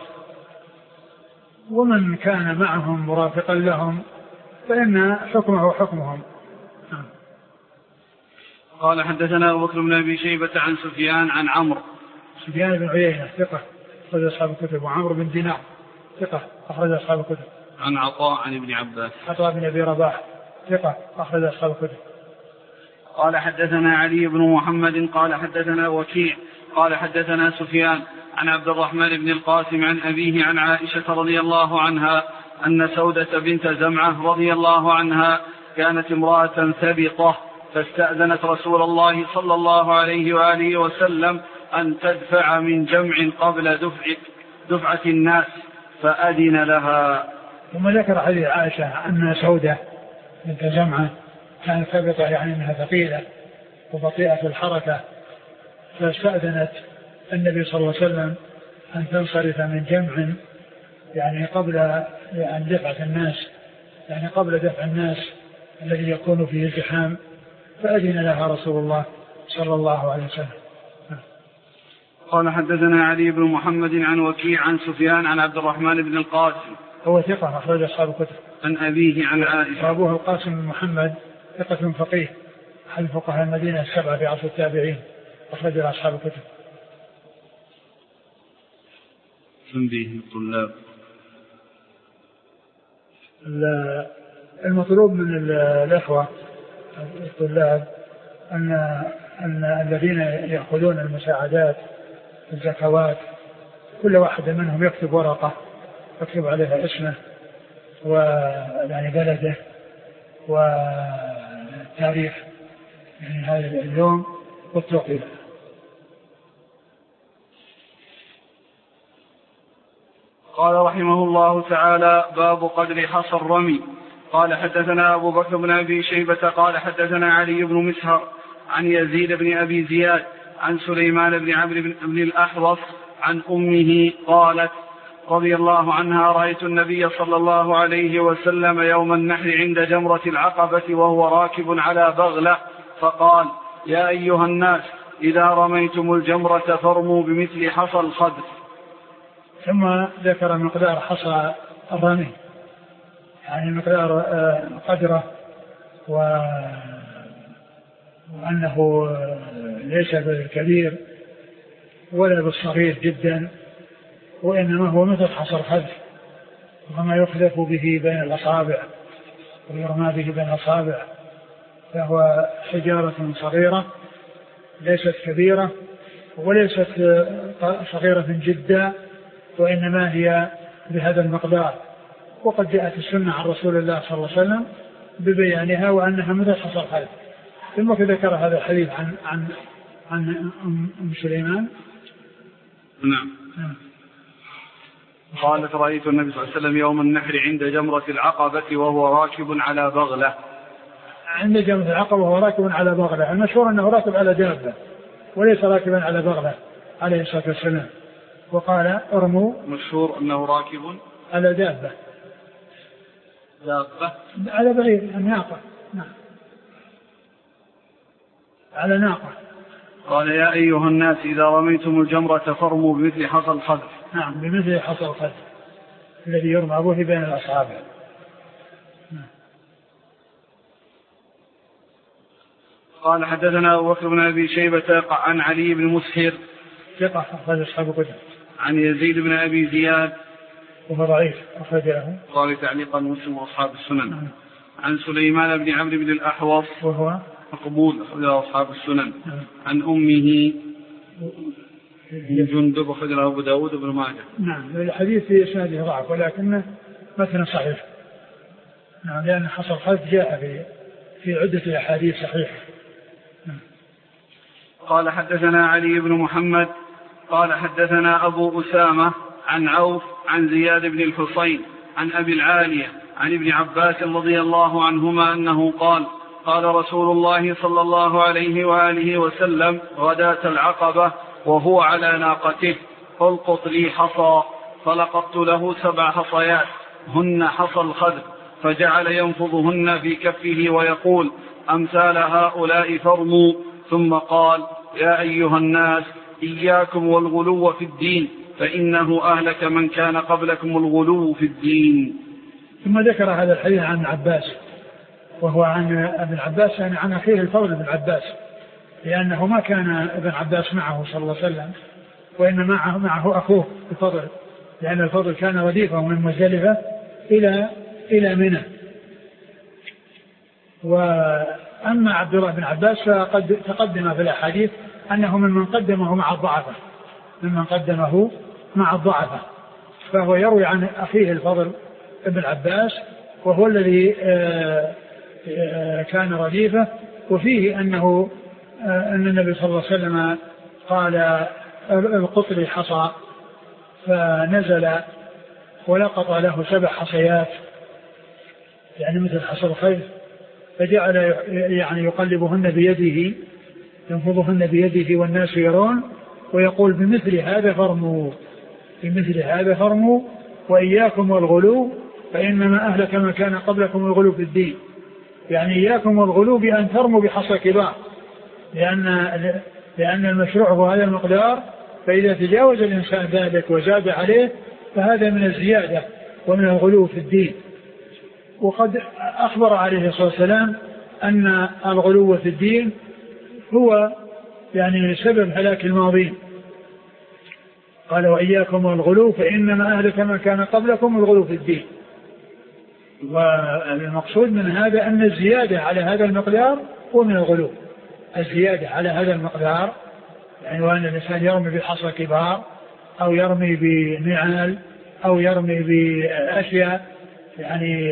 ومن كان معهم مرافقا لهم فإن حكمه حكمهم. قال حدثنا أبو بكر بن أبي شيبة عن سفيان عن عمرو. سفيان بن عيينة ثقة أخرج أصحاب الكتب. وعمرو بن دينار ثقة أخرج أصحاب الكتب. عن عطاء عن ابن عباس. عطاء بن أبي رباح ثقة أخرج أصحاب الكتب. قال حدثنا علي بن محمد قال حدثنا وكيع قال حدثنا سفيان عن عبد الرحمن بن القاسم عن أبيه عن عائشة رضي الله عنها أن سودة بنت زمعة رضي الله عنها كانت امرأة سبطة فاستأذنت رسول الله صلى الله عليه وآله وسلم أن تدفع من جمع قبل دفعة الناس فأذن لها. ثم ذكر حديث عائشة أن سودة بنت زمعة كانت سبطة يعني أنها ثقيلة وبطيئة الحركة فاستأذنت النبي صلى الله عليه وسلم أن تنصرف من جمع يعني قبل دفعة الناس يعني قبل دفع الناس الذي يكون فيه الزحام فأذن لها رسول الله صلى الله عليه وسلم. قال حدثنا علي بن محمد عن وكيع عن سفيان عن عبد الرحمن بن القاسم هو ثقة أخرج أصحاب الكتب. عن أبيه عن عائشة. أبوه القاسم بن محمد ثقة فقيه أحد فقهاء المدينة السبعة في عصر التابعين أخرج أصحاب الكتب. تنبيه الطلاب. المطلوب من الأخوة الطلاب أن الذين يأخذون المساعدات الزكوات كل واحد منهم يكتب ورقة يكتب عليها اسمه ويعني بلده وتاريخ يعني هذا اليوم والتوقيت. قال رحمه الله تعالى باب قدر حصى الرمي. قال حدثنا أبو بكر بن أبي شيبة قال حدثنا علي بن مسهر عن يزيد بن أبي زياد عن سليمان بن عمرو بن الأحوص عن أمه قالت رضي الله عنها رأيت النبي صلى الله عليه وسلم يوم النحر عند جمرة العقبة وهو راكب على بغلة فقال يا أيها الناس إذا رميتم الجمرة فارموا بمثل حصى الخدر. ثم ذكر مقدار حصى الرمي يعني مقدار قدره وأنه ليس بالكبير ولا بالصغير جدا وإنما هو مثل حصى الخدر وما يخلف به بين الأصابع ويرمى به بين الأصابع فهو حجارة صغيرة ليست كبيرة وليست صغيرة جدا وإنما هي بهذا المقدار. وقد جاءت السنة عن رسول الله صلى الله عليه وسلم ببيانها وأنها مثل حصى الخدر. ثم ذكر هذا الحديث عن أم سليمان. نعم. قالت رأيت النبي صلى الله عليه وسلم يوم النحر عند جمرة العقبة وهو راكب على بغلة. عند جمرة العقبة وهو راكب على بغلة المشهور أنه راكب على دابة وليس راكبا على بغلة عليه الصلاة والسلام. وقال ارموا مشهور أنه راكب على دابة على بعير الناقة. نعم على ناقة. قال يا أيها الناس إذا رميتم الجمرة فارموا بمثل حصى الخدر. نعم بمثل حصى الخدر الذي يرمى به بين الأصابع. قال حدثنا أبو بكر بن أبي شيبة عن علي بن مسهر ثقة أخرج أصحاب الكتب. عن يزيد بن أبي زياد وهو ضعيف أخرج له قال تعليقا مسلم وأصحاب السنن. عن سليمان بن عمرو بن الأحوص وهو مقبول أخرج أصحاب السنن. عن أمه جندب أخرج له أبو داود بن ماجه. نعم الحديث في إسناده ضعف ولكنه مثلا صحيح. نعم لأن حصى الخدر جاء في عدة أحاديث صحيحة. قال حدثنا علي بن محمد قال حدثنا أبو أسامة عن عوف عن زياد بن الحصين عن أبي العالية عن ابن عباس رضي الله عنهما أنه قال قال رسول الله صلى الله عليه وآله وسلم غداة العقبة وهو على ناقته فالقط لي حصى فلقطت له 7 حصيات هن حصى الخدر فجعل ينفضهن في كفه ويقول أمثال هؤلاء فارموا ثم قال يا أيها الناس إياكم والغلو في الدين فإنه أهلك من كان قبلكم الغلو في الدين. ثم ذكر هذا الحديث عن عباس وهو عن ابن عباس يعني عن أخيه الفضل بن عباس لأنه ما كان ابن عباس معه صلى الله عليه وسلم، وإنما معه أخوه الفضل، لأن الفضل كان رديفه من مزدلفة إلى منى. وأما عبد الله بن عباس فقد تقدم في الأحاديث أنه ممن قدمه مع الضعفة، فهو يروي عن أخيه الفضل ابن عباس، وهو الذي كان رديفه. وفيه أن النبي صلى الله عليه وسلم قال القطر حصى، فنزل ولقط له 7 حصيات يعني مثل حصى الخيل، فجعل يعني يقلبهن بيده، ينفضهن بيده والناس يرون، ويقول بمثل هذا فرموا وإياكم والغلو فإنما أهلك ما كان قبلكم الغلو في الدين. يعني إياكم والغلو بأن ترموا بحصى كبار، لأن المشروع هو هذا المقدار، فإذا تجاوز الإنسان ذلك وزاد عليه فهذا من الزيادة ومن الغلو في الدين. وقد أخبر عليه الصلاة والسلام أن الغلو في الدين هو يعني سبب هلاك الماضين، قال وإياكم والغلو فإنما أهلك ما كان قبلكم الغلو في الدين. والمقصود من هذا أن الزيادة على هذا المقدار هو من الغلو، الزيادة على هذا المقدار، يعني وأن الإنسان يرمي بحصى كبار أو يرمي بنعال أو يرمي بأشياء يعني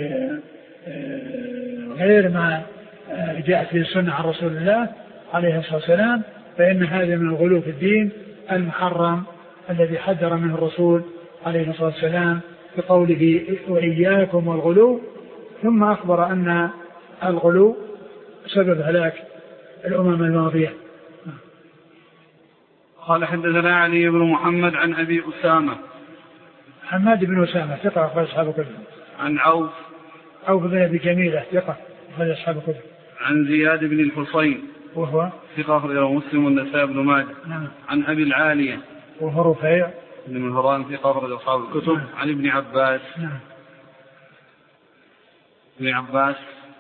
غير ما جاءت في السنة عن رسول الله عليه الصلاة والسلام، فإن هذا من الغلو في الدين المحرم الذي حذر منه الرسول عليه الصلاة والسلام بقوله وإياكم والغلو، ثم أخبر أن الغلو سبب هلاك الأمم الماضية. قال حدثنا علي بن محمد عن أبي أسامة حماد بن أسامة ثقة أخرج أصحاب الكتب. عن عوف بن أبي جميلة ثقة أخرج أصحاب الكتب. عن زياد بن الحصين وهو ثقة أخرجه مسلم والنسائي بن ماجه. نعم. عن أبي العالية وهو رفيع بن مهران ثقة أخرجه أصحاب الكتب. نعم. عن ابن عباس. نعم. ابن عباس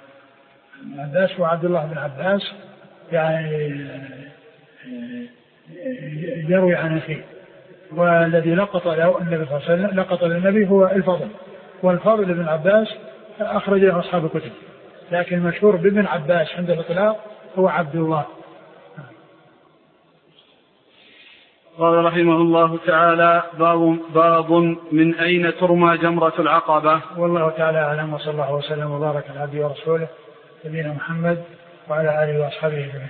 وعبد الله بن عباس يعني يروي عن أخيه، والذي لقط له النبي صلى الله عليه وسلم لقط للنبي هو الفضل، والفضل بن عباس أخرج له أصحاب الكتب، لكن المشهور بابن عباس عند الإطلاق هو عبد الله. قال رحمه الله تعالى باب من أين ترمى جمرة العقبة. والله تعالى أعلم، وصلى الله وسلم وبارك على عبده ورسوله نبينا محمد وعلى آله وأصحابه أجمعين.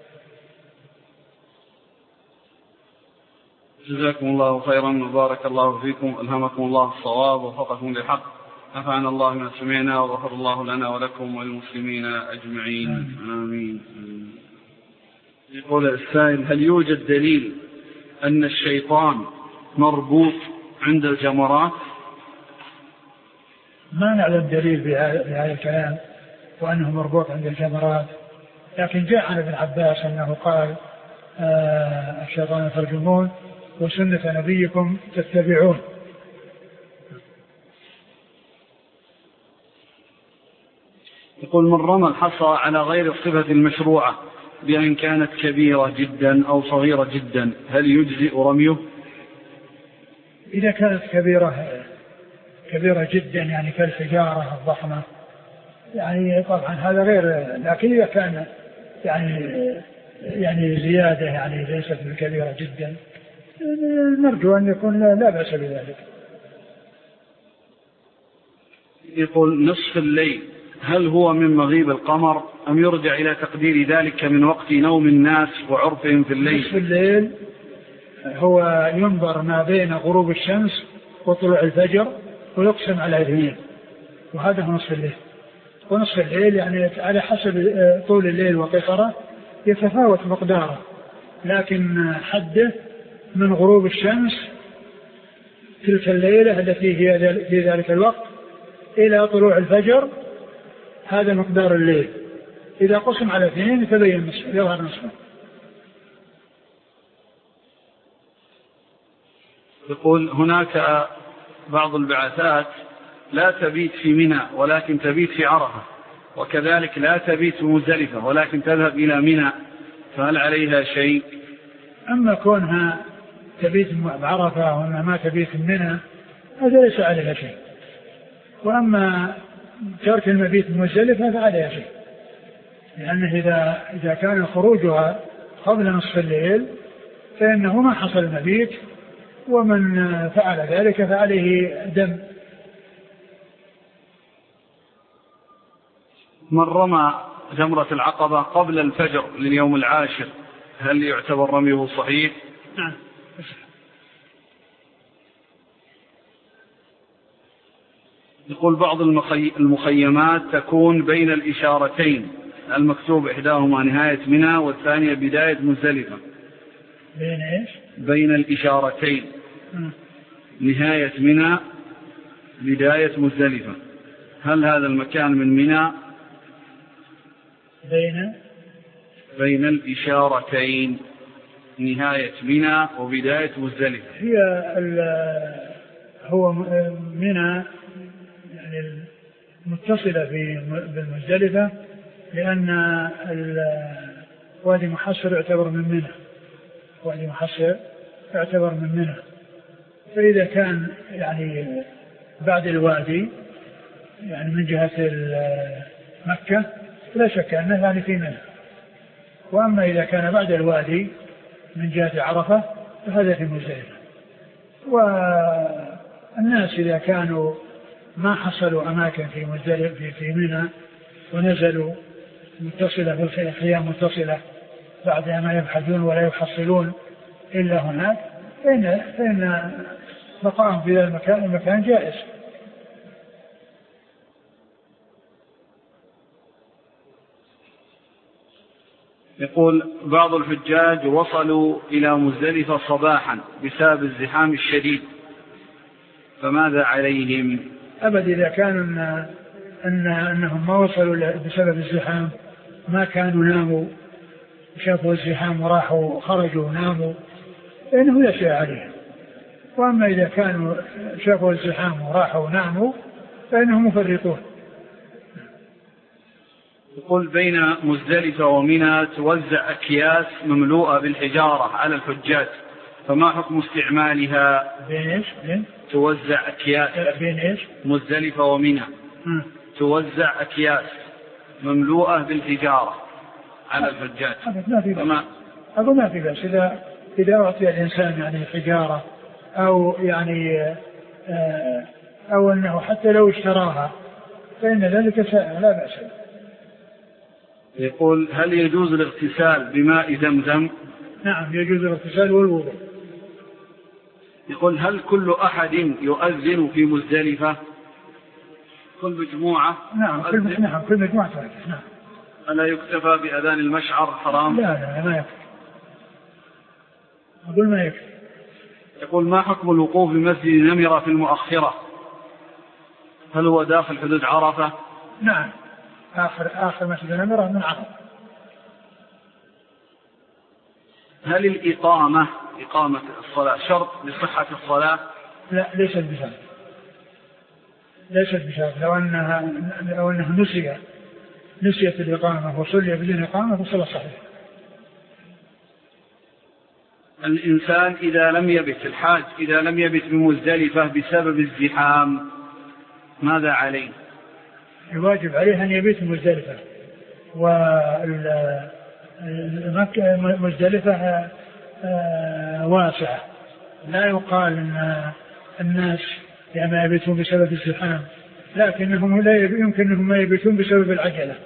جزاكم الله خيرا وبارك الله فيكم، ألهمكم الله الصواب ووفقكم للحق، نفعنا الله ما سمعنا وغفر الله لنا ولكم وللمسلمين أجمعين آمين. يقول السائل هل يوجد دليل أن الشيطان مربوط عند الجمرات؟ ما نعلم دليل بهذا الكلام وأنه مربوط عند الجمرات، لكن جاء عن ابن عباس أنه قال الشيطان ترجمون وسنة نبيكم تتبعون. يقول من رمى الحصى على غير الصفة المشروعة بأن كانت كبيرة جدا أو صغيرة جدا هل يجزئ رميه؟ إذا كانت كبيرة جدا يعني كالحجارة الضخمة يعني طبعا هذا غير، لكن إذا كان يعني زيادة يعني ليست بالكبيرة جدا نرجو أن يكون لا بأس بذلك. يقول نصف الليل هل هو من مغيب القمر أم يرجع إلى تقدير ذلك من وقت نوم الناس وعرفهم في الليل؟ نصف الليل هو ينظر ما بين غروب الشمس وطلوع الفجر ويقسم على 2، وهذا هو نصف الليل. ونصف الليل يعني على حسب طول الليل وقصره يتفاوت مقداره، لكن حده من غروب الشمس تلك الليلة التي هي في ذلك الوقت إلى طلوع الفجر، هذا مقدار الليل. إذا قسم على 2 يتبين نصفه، يظهر نصفه. يقول هناك بعض البعثات لا تبيت في منى ولكن تبيت في عرفة، وكذلك لا تبيت في مزدلفة ولكن تذهب إلى منى، فهل عليها شيء؟ أما كونها تبيت بعرفة وأنها ما تبيت منى هذا ليس عليها شيء، وأما ترك المبيت بمزدلفة فعليها شيء، لأنه إذا كان خروجها قبل نصف الليل فإنه ما حصل المبيت، ومن فعل ذلك فعليه دم. من رمى جمرة العقبة قبل الفجر لليوم العاشر هل يعتبر رميه صحيح؟ نعم. يقول بعض المخيمات تكون بين الإشارتين، المكتوب إحداهما نهاية منى والثانية بداية مزدلفة. بين إيش؟ بين الإشارتين، نهاية منى بداية مزدلفة، هل هذا المكان من منى؟ بين الإشارتين نهاية منى وبداية مزدلفة. هو منى يعني متصلة بالمزدلفة، لأن وادي محصر يعتبر من منى، وادي محصر يعتبر من منى، فإذا كان يعني بعد الوادي يعني من جهة مكة لا شك أنه يعني في منى، وأما إذا كان بعد الوادي من جهة عرفة فهذا في مزدلفة. والناس إذا كانوا ما حصلوا أماكن في مزدلفة في منى ونزلوا متصلة في الخيام متصلة بعد ما يبحثون ولا يحصلون إلا هناك، فإن بقاءهم في ذا المكان جائز. يقول بعض الحجاج وصلوا إلى مزدلفة صباحا بسبب الزحام الشديد، فماذا عليهم؟ أبدا، إذا كانوا أنهم ما وصلوا بسبب الزحام ما كانوا ناموا، شافوا الزحام وراحوا خرجوا وناموا فإنه لا شيء عليهم. وأما إذا كانوا شافوا الزحام وراحوا وناموا فإنهم مفرطون. يقول بين مزدلفة ومنى توزع أكياس مملوءة بالحجارة على الحجاج، فما حكم استعمالها؟ بين إيش؟ توزع أكياس بين إيش؟ مزدلفة ومنى توزع أكياس مملوءة بالحجارة على الحجاج. أقول ما في بأس إذا أعطي الإنسان يعني حجارة أو يعني أو أنه حتى لو اشتراها فإن ذلك سائغ لا بأس. يقول هل يجوز الاغتسال بماء زمزم؟ نعم يجوز الاغتسال والوضوء. يقول هل كل أحد يؤذن في مزدلفة؟ كل مجموعة؟ نعم كل مجموعة تؤذن. نعم. ألا يكتفى بأذان المشعر حرام؟ لا ما يكفي. أقول ما يكفي. يقول ما حكم الوقوف بمسجد نمرة في المؤخرة؟ هل هو داخل حدود عرفة؟ نعم آخر مسجد نمرة من عرفة. هل الإقامة الصلاة شرط لصحة الصلاة؟ لا ليست بشرط. لو أنها نسيت الإقامة وصلي بدون إقامة فصلاة صحيحة. الإنسان إذا لم يبت الحاج إذا لم يبت بمزدلفة بسبب الزحام ماذا عليه؟ الواجب عليه أن يبيت مزدلفة، مزدلفة واسعة، لا يقال أن الناس ما يبيتون بسبب الزحام، لكنهم لا يمكنهم ما يبيتون بسبب العجلة.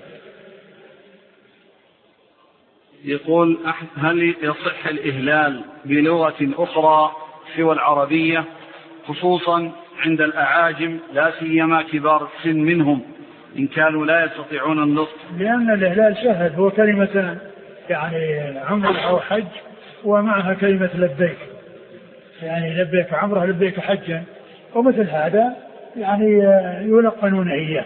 يقول هل يصح الإهلال بلغة أخرى سوى العربية خصوصا عند الأعاجم لا سيما كبار السن منهم إن كانوا لا يستطيعون النطق؟ لأن الإهلال سهل، هو كلمتان يعني عمره أو حج ومعها كلمة لبيك، يعني لبيك عمره لبيك حجا، ومثل هذا يعني يلقنون إياه.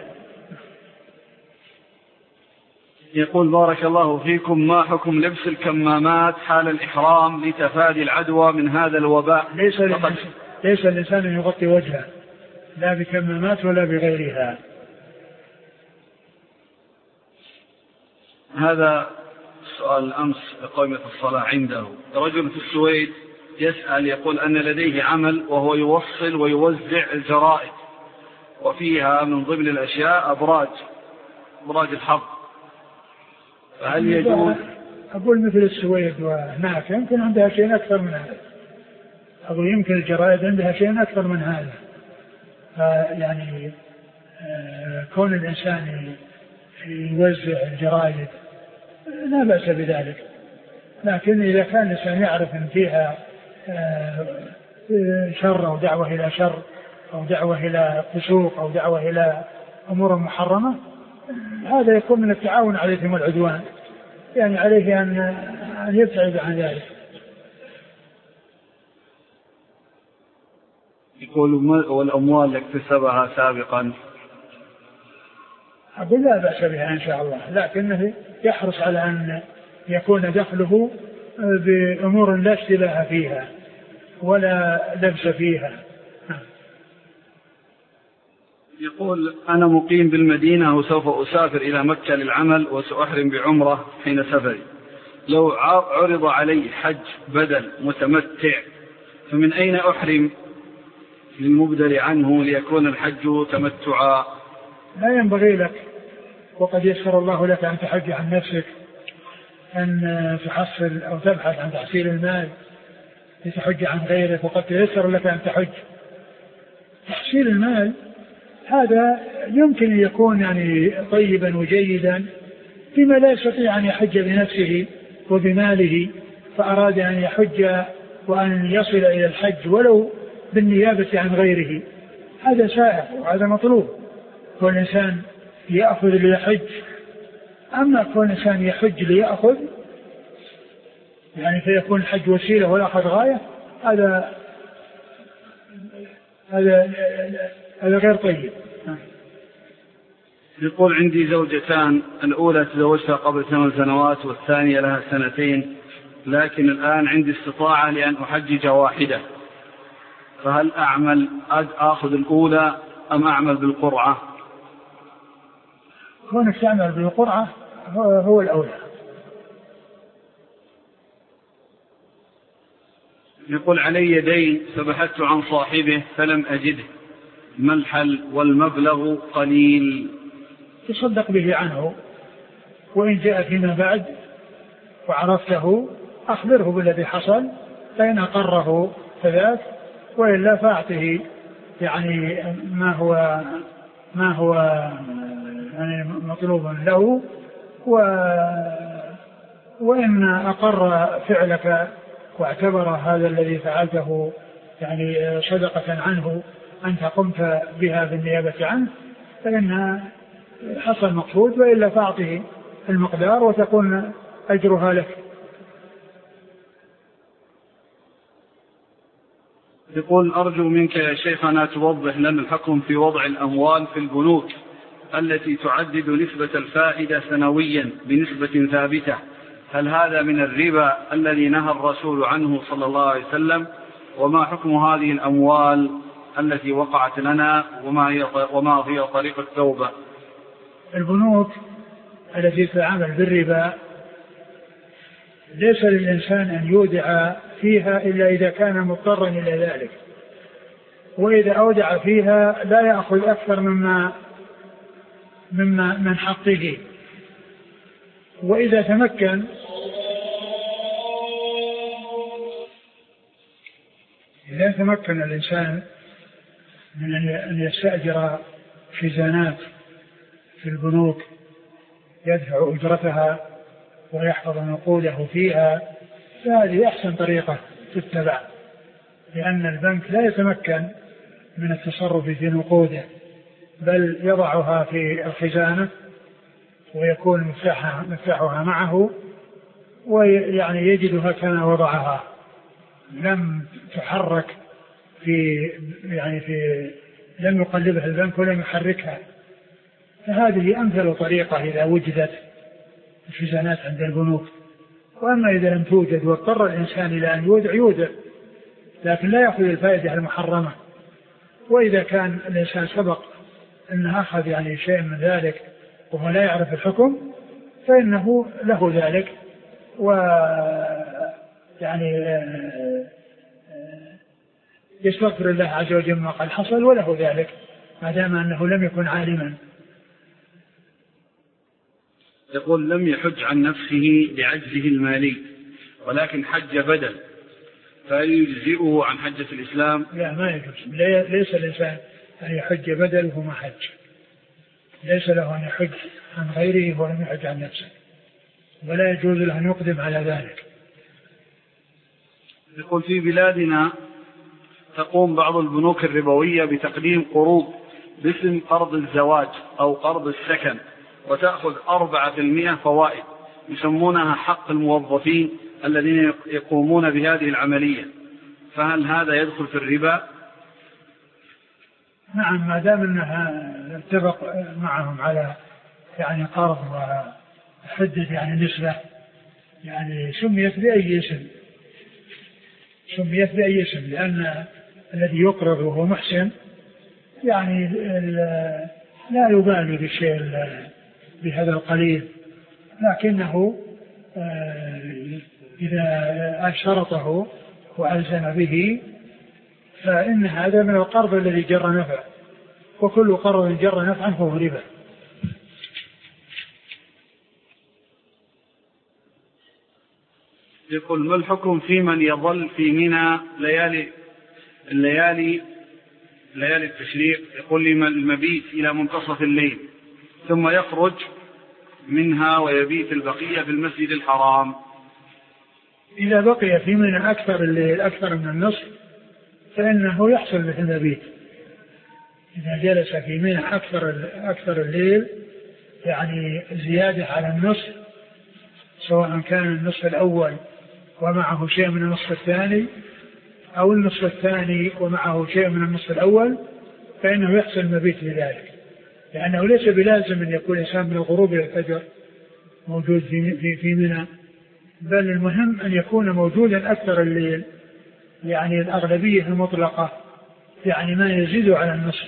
يقول بارك الله فيكم ما حكم لبس الكمامات حال الإحرام لتفادي العدوى من هذا الوباء؟ ليس الإنسان يغطي وجهه لا بكمامات ولا بغيرها. هذا سؤال الأمس قائمة الصلاة عنده رجل في السويد يسأل يقول أن لديه عمل وهو يوصل ويوزع الجرائد وفيها من ضمن الأشياء أبراج الحظ، فهل يجوز؟ أقول مثل السويد وهناك يمكن عندها شيء أكثر من هذا، أقول يمكن الجرائد عندها شيء أكثر من هذا. يعني كون الإنسان يوزع الجرائد لا بأس بذلك، لكن إذا كان الإنسان يعرف أن فيها شر أو دعوة إلى شر أو دعوة إلى فسوق أو دعوة إلى أمور محرمة، هذا يكون من التعاون عليهم والعدوان، يعني عليه أن يبتعد عن ذلك. يقول والأموال اللي اكتسبها سابقا أقول لا بأس بها إن شاء الله، لكنه يحرص على أن يكون دخله بأمور لا اشتباه فيها ولا لبس فيها. يقول أنا مقيم بالمدينة وسوف أسافر إلى مكة للعمل وسأحرم بعمرة حين سفري، لو عرض علي حج بدل متمتع فمن أين أحرم للمبدل عنه ليكون الحج تمتعا؟ لا ينبغي لك، وقد يسر الله لك أن تحج عن نفسك، أن تحصل أو تبحث عن تحصيل المال لتحج عن غيرك، وقد يسر لك أن تحج. تحصيل المال هذا يمكن أن يكون يعني طيبا وجيدا فيما لا يستطيع أن يحج بنفسه وبماله، فأراد أن يحج وأن يصل إلى الحج ولو بالنيابة عن غيره، هذا سائغ وهذا مطلوب. كل إنسان يأخذ ليحج، أما كل إنسان يحج ليأخذ يعني فيكون الحج وسيلة والأخذ غاية، هذا غير طيب. يقول عندي زوجتان، الأولى تزوجتها قبل 8 سنوات والثانية لها 2 سنين، لكن الآن عندي استطاعة لأن أحجج واحدة، فهل أخذ الأولى أم أعمل بالقرعة؟ كونك تعمل بالقرعة هو الأولى. يقول علي دين فبحثت عن صاحبه فلم أجده، ما الحل والمبلغ قليل؟ تصدق به عنه، وإن جاء فيما بعد وعرفته أخبره بالذي حصل، فإن أقره فذاك، وإلا فأعطه يعني ما هو يعني مطلوب له، وإن أقر فعلك واعتبر هذا الذي فعلته يعني صدقة عنه أنت قمت بها بالنيابة عنه، فإن حصل مقصود، وإلا فأعطه المقدار وتكون أجرها لك. يقول أرجو منك يا شيخنا توضح لنا الحكم في وضع الأموال في البنوك التي تعدد نسبة الفائدة سنويا بنسبة ثابتة، هل هذا من الربا الذي نهى الرسول عنه صلى الله عليه وسلم؟ وما حكم هذه الأموال التي وقعت لنا وما هي طريقة التوبة؟ البنوك التي تعامل بالربا ليس للإنسان أن يودع فيها إلا إذا كان مضطرا إلى ذلك، وإذا أودع فيها لا يأخذ أكثر مما من حقه، وإذا تمكن الإنسان من أن يستأجر خزانات في البنوك يدفع أجرتها ويحفظ نقوده فيها، فهذه أحسن طريقة تتبع، لأن البنك لا يتمكن من التصرف في نقوده، بل يضعها في الخزانة ويكون مفتاحها معه، ويعني يجدها كما وضعها، لم تحرك لم يقلبها البنك ولم يحركها. فهذه أمثل طريقة إذا وجدت الخزانات عند البنوك. وأما إذا لم توجد واضطر الإنسان إلى أن يودع، لكن لا يأخذ الفائدة المحرمة. وإذا كان الإنسان سبق أنه أخذ يعني شيء من ذلك وهو لا يعرف الحكم، فإنه له ذلك، و يعني يستغفر الله عز وجل ما قد حصل وله ذلك ما دام أنه لم يكن عالما. يقول لم يحج عن نفسه لعجزه المالي ولكن حج بدل، فهل يجزئه عن حجة الإسلام؟ لا ما يجوز، ليس الإنسان أن يحج بدل وهو ما حج، ليس له أن يحج عن غيره ولم يحج عن نفسه، ولا يجوز له أن يقدم على ذلك. يقول في بلادنا تقوم بعض البنوك الربوية بتقديم قروض باسم قرض الزواج أو قرض السكن وتأخذ 4% فوائد، يسمونها حق الموظفين الذين يقومون بهذه العملية، فهل هذا يدخل في الربا؟ نعم، ما دام أنها اتفق معهم على يعني قرض وحدد يعني نسبة، يعني سميت بأي اسم، لأن الذي يقرض وهو محسن يعني لا يبالي بالشيء بهذا القليل، لكنه إذا شرطه وألزم به فإن هذا من القرض الذي جر نفع، وكل قرض جر نفعا فهو ربا. يقول ما الحكم في من يظل في منى ليالي التشريق، يقول لي المبيت إلى منتصف الليل ثم يخرج منها ويبيت البقية في المسجد الحرام؟ إذا بقي في منى أكثر من النصف فإنه يحصل به المبيت. إذا جلس في منى أكثر الليل يعني زيادة على النصف، سواء كان النصف الأول ومعه شيء من النصف الثاني أو النصف الثاني ومعه شيء من النصف الأول، فإنه يحصل المبيت بذلك، لأنه ليس بلازم أن يكون الإنسان من الغروب إلى الفجر موجود في منى، بل المهم أن يكون موجودا أكثر الليل، يعني الأغلبية المطلقة، يعني ما يزيد على النصف.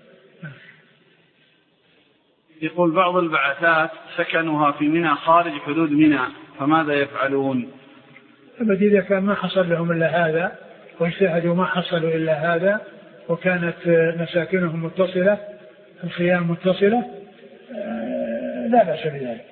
يقول بعض البعثات سكنها في منى خارج حدود منى، فماذا يفعلون؟ أبدا إذا كان ما حصل لهم إلا هذا واجتهدوا ما حصلوا إلا هذا وكانت مساكنهم متصلة، الخيام متصلة، لا بأس بذلك.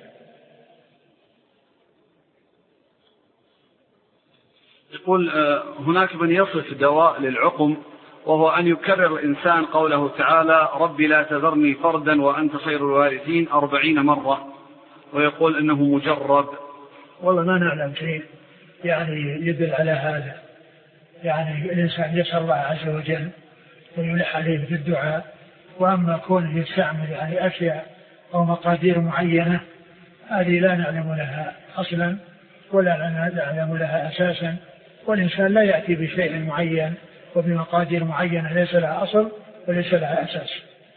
يقول هناك من يصف دواء للعقم وهو أن يكرر الإنسان قوله تعالى ربي لا تذرني فردا وأنت خير الوارثين 40 مرة، ويقول أنه مجرب. والله ما نعلم شيء يعني يدل على هذا، يعني الإنسان يسأل الله عز وجل ويلح عليه في الدعاء، وأما كونه يستعمل يعني أشياء أو مقادير معينة هذه لا نعلم لها أصلا ولا نعلم لها أساسا، والإنسان لا يأتي بشيء معين وبمقادير معينة ليس لها أصل وليس لها أساس.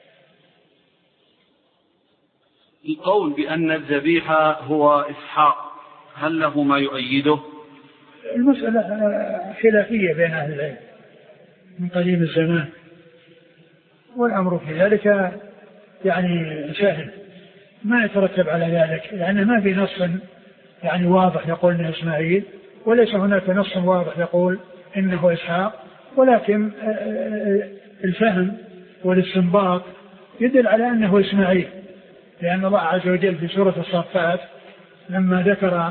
القول بأن الذبيحة هو إسحاق هل له ما يؤيده؟ المسألة خلافية بين أهل العلم من قديم الزمان، والأمر في ذلك يعني سهل ما يترتب على ذلك، لأن ما في نص يعني واضح يقول إنه إسماعيل، وليس هناك نص واضح يقول إنه إسحاق، ولكن الفهم والاستنباط يدل على أنه إسماعيل، لأن الله عز وجل في سورة الصافات لما ذكر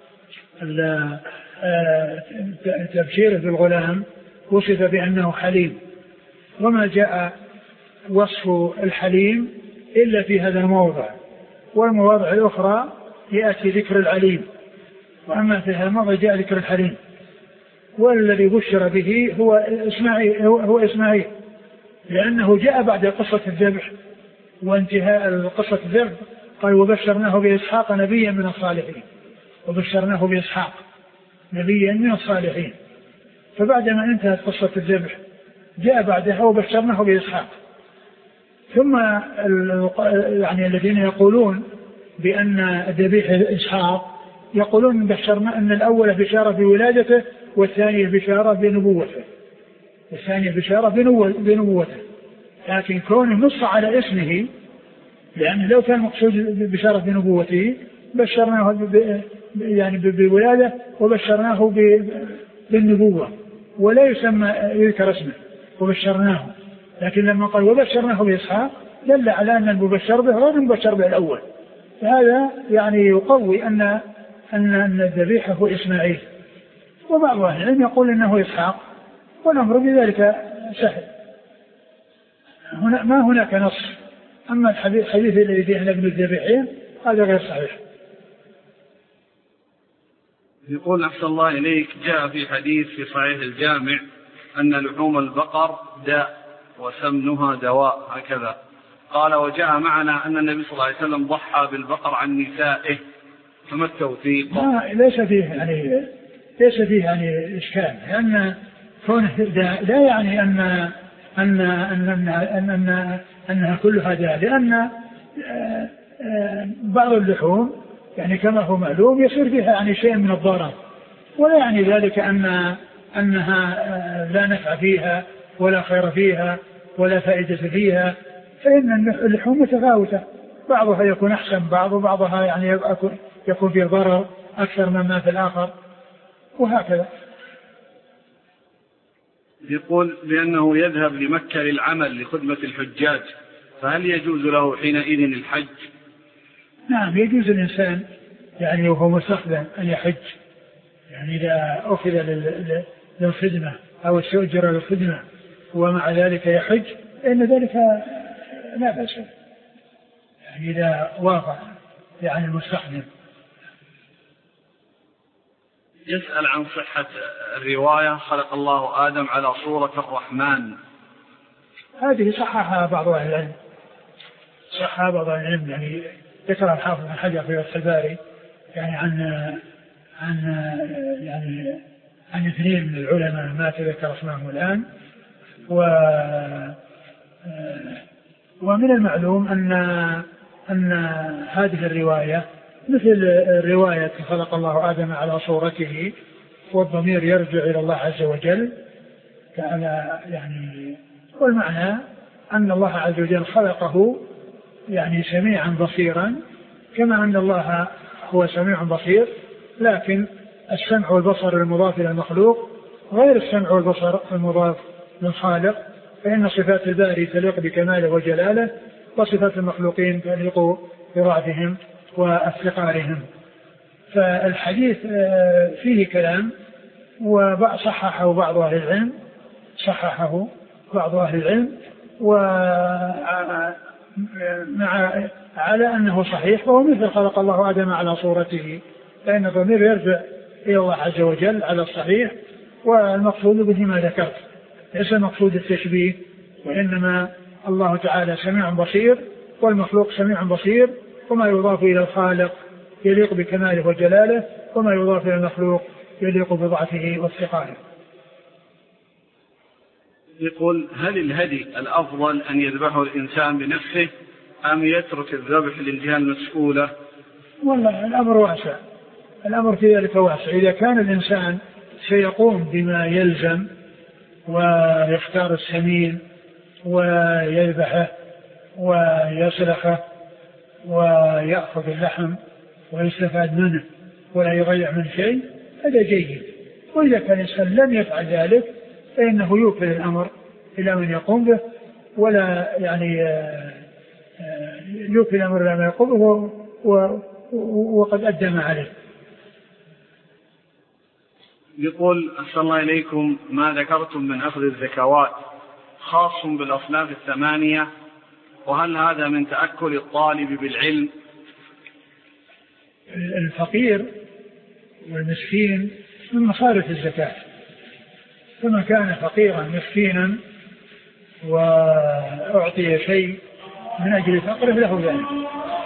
تبشيره بالغلام وصف بأنه حليم، وما جاء وصف الحليم إلا في هذا الموضع، والمواضع الأخرى يأتي ذكر العليم، وأما في هذا الموضع جاء ذكر الحليم، والذي بشر به هو إسماعيل لأنه جاء بعد قصة الذبح وانتهاء قصة الذبح، قال وبشرناه بإسحاق نبيا من الصالحين، وبشرناه بإسحاق نبيا من الصالحين، فبعدما انتهت قصة الذبح جاء بعدها وبشرناه بإسحاق. ثم يعني الذين يقولون بأن الذبيح إسحاق يقولون بشرنا أن الأول بشارة بولادته والثانية بشارة بنبوته، لكن كونه نص على اسمه، لأن لو كان مقصود بشارة بنبوته بشرناه يعني بالولادة وبشرناه بالنبوة، ولا يسمى يذكر اسمه وبشرناه، لكن لما قال وبشرناه بإسحاق دل على أن المبشر به غير المبشر به الأول. هذا يعني يقوي أن الذبيحة هو إسماعيل، وبعض أهل العلم يقول إنه إسحاق، والأمر بذلك سهل، ما هناك نص. أما الحديث الذي فيه ابن الذبيحين هذا غير صحيح. يقول أحسن الله إليك، جاء في حديث في صحيح الجامع أن لحوم البقر داء وسمنها دواء هكذا، قال وجاء معنا أن النبي صلى الله عليه وسلم ضحى بالبقر عن نسائه، فما التوثيق؟ ليس فيه يعني إشكال، لأن كونه داء لا يعني أنها كلها داء، لأن بعض اللحوم يعني كما هو معلوم يصير فيها يعني شيء من الضرر، ولا يعني ذلك أنها لا نفع فيها ولا خير فيها ولا فائدة فيها، فإن اللحوم متفاوتة، بعضها يكون أحسن وبعضها يعني يكون فيه ضرر أكثر مما في الآخر، وهكذا. يقول بأنه يذهب لمكة للعمل لخدمة الحجاج، فهل يجوز له حينئذ الحج؟ نعم، يجوز الإنسان يعني وهو مستخدم أن يحج، يعني إذا أخذ للخدمة أو استؤجر للخدمة ومع ذلك يحج فإن ذلك لا بأس، يعني إذا وافق يعني المستخدم. يسأل عن صحة الرواية خلق الله آدم على صورة الرحمن. هذه صححها بعض أهل العلم، يعني ذكر الحافظ بن حجر في فتح الباري يعني عن اثنين من العلماء ما تذكر اسمهم الآن، ومن المعلوم أن هذه الرواية مثل رواية خلق الله آدم على صورته، والضمير يرجع إلى الله عز وجل، يعني والمعنى أن الله عز وجل خلقه يعني سميعا بصيرا، كما أن الله هو سميع بصير، لكن السمع والبصر المضاف إلى المخلوق غير السمع والبصر المضاف للخالق، فإن صفات الباري تليق بكماله وجلاله، وصفات المخلوقين تليق بضعفهم وافتقارهم. فالحديث فيه كلام، وصححه بعض أهل العلم على أنه صحيح، وهو مثل خلق الله آدم على صورته، فإن الضمير يرجع إلى الله عز وجل على الصحيح، والمقصود به ما ذكرت، ليس المقصود التشبيه، وإنما الله تعالى سميع بصير والمخلوق سميع بصير، وما يضاف إلى الخالق يليق بكماله وجلاله، وما يضاف إلى المخلوق يليق بضعفه وافتقاره. يقول هل الهدي الأفضل أن يذبحه الإنسان بنفسه أم يترك الذبح للجهة المسؤولة؟ والله الأمر واسع، الأمر في ذلك واسع. إذا كان الإنسان سيقوم بما يلزم ويختار السمين ويذبحه ويسلخه ويأخذ اللحم ويستفاد منه ولا يضيع من شيء، هذا جيد. وإذا كان الإنسان لم يفعل ذلك فإنه يوكل الأمر إلى من يقوم به، ولا يعني يوكل الأمر إلى من يقوم به وقد أدم عليه. يقول أحسن الله إليكم، ما ذكرتم من أخذ الزكوات خاص بالأصناف الثمانية، وهل هذا من تأكل الطالب بالعلم؟ الفقير والمسكين من مصارف الزكاة، فمن كان فقيرا مسكينا وأعطي شيء من أجل فقره له ذلك.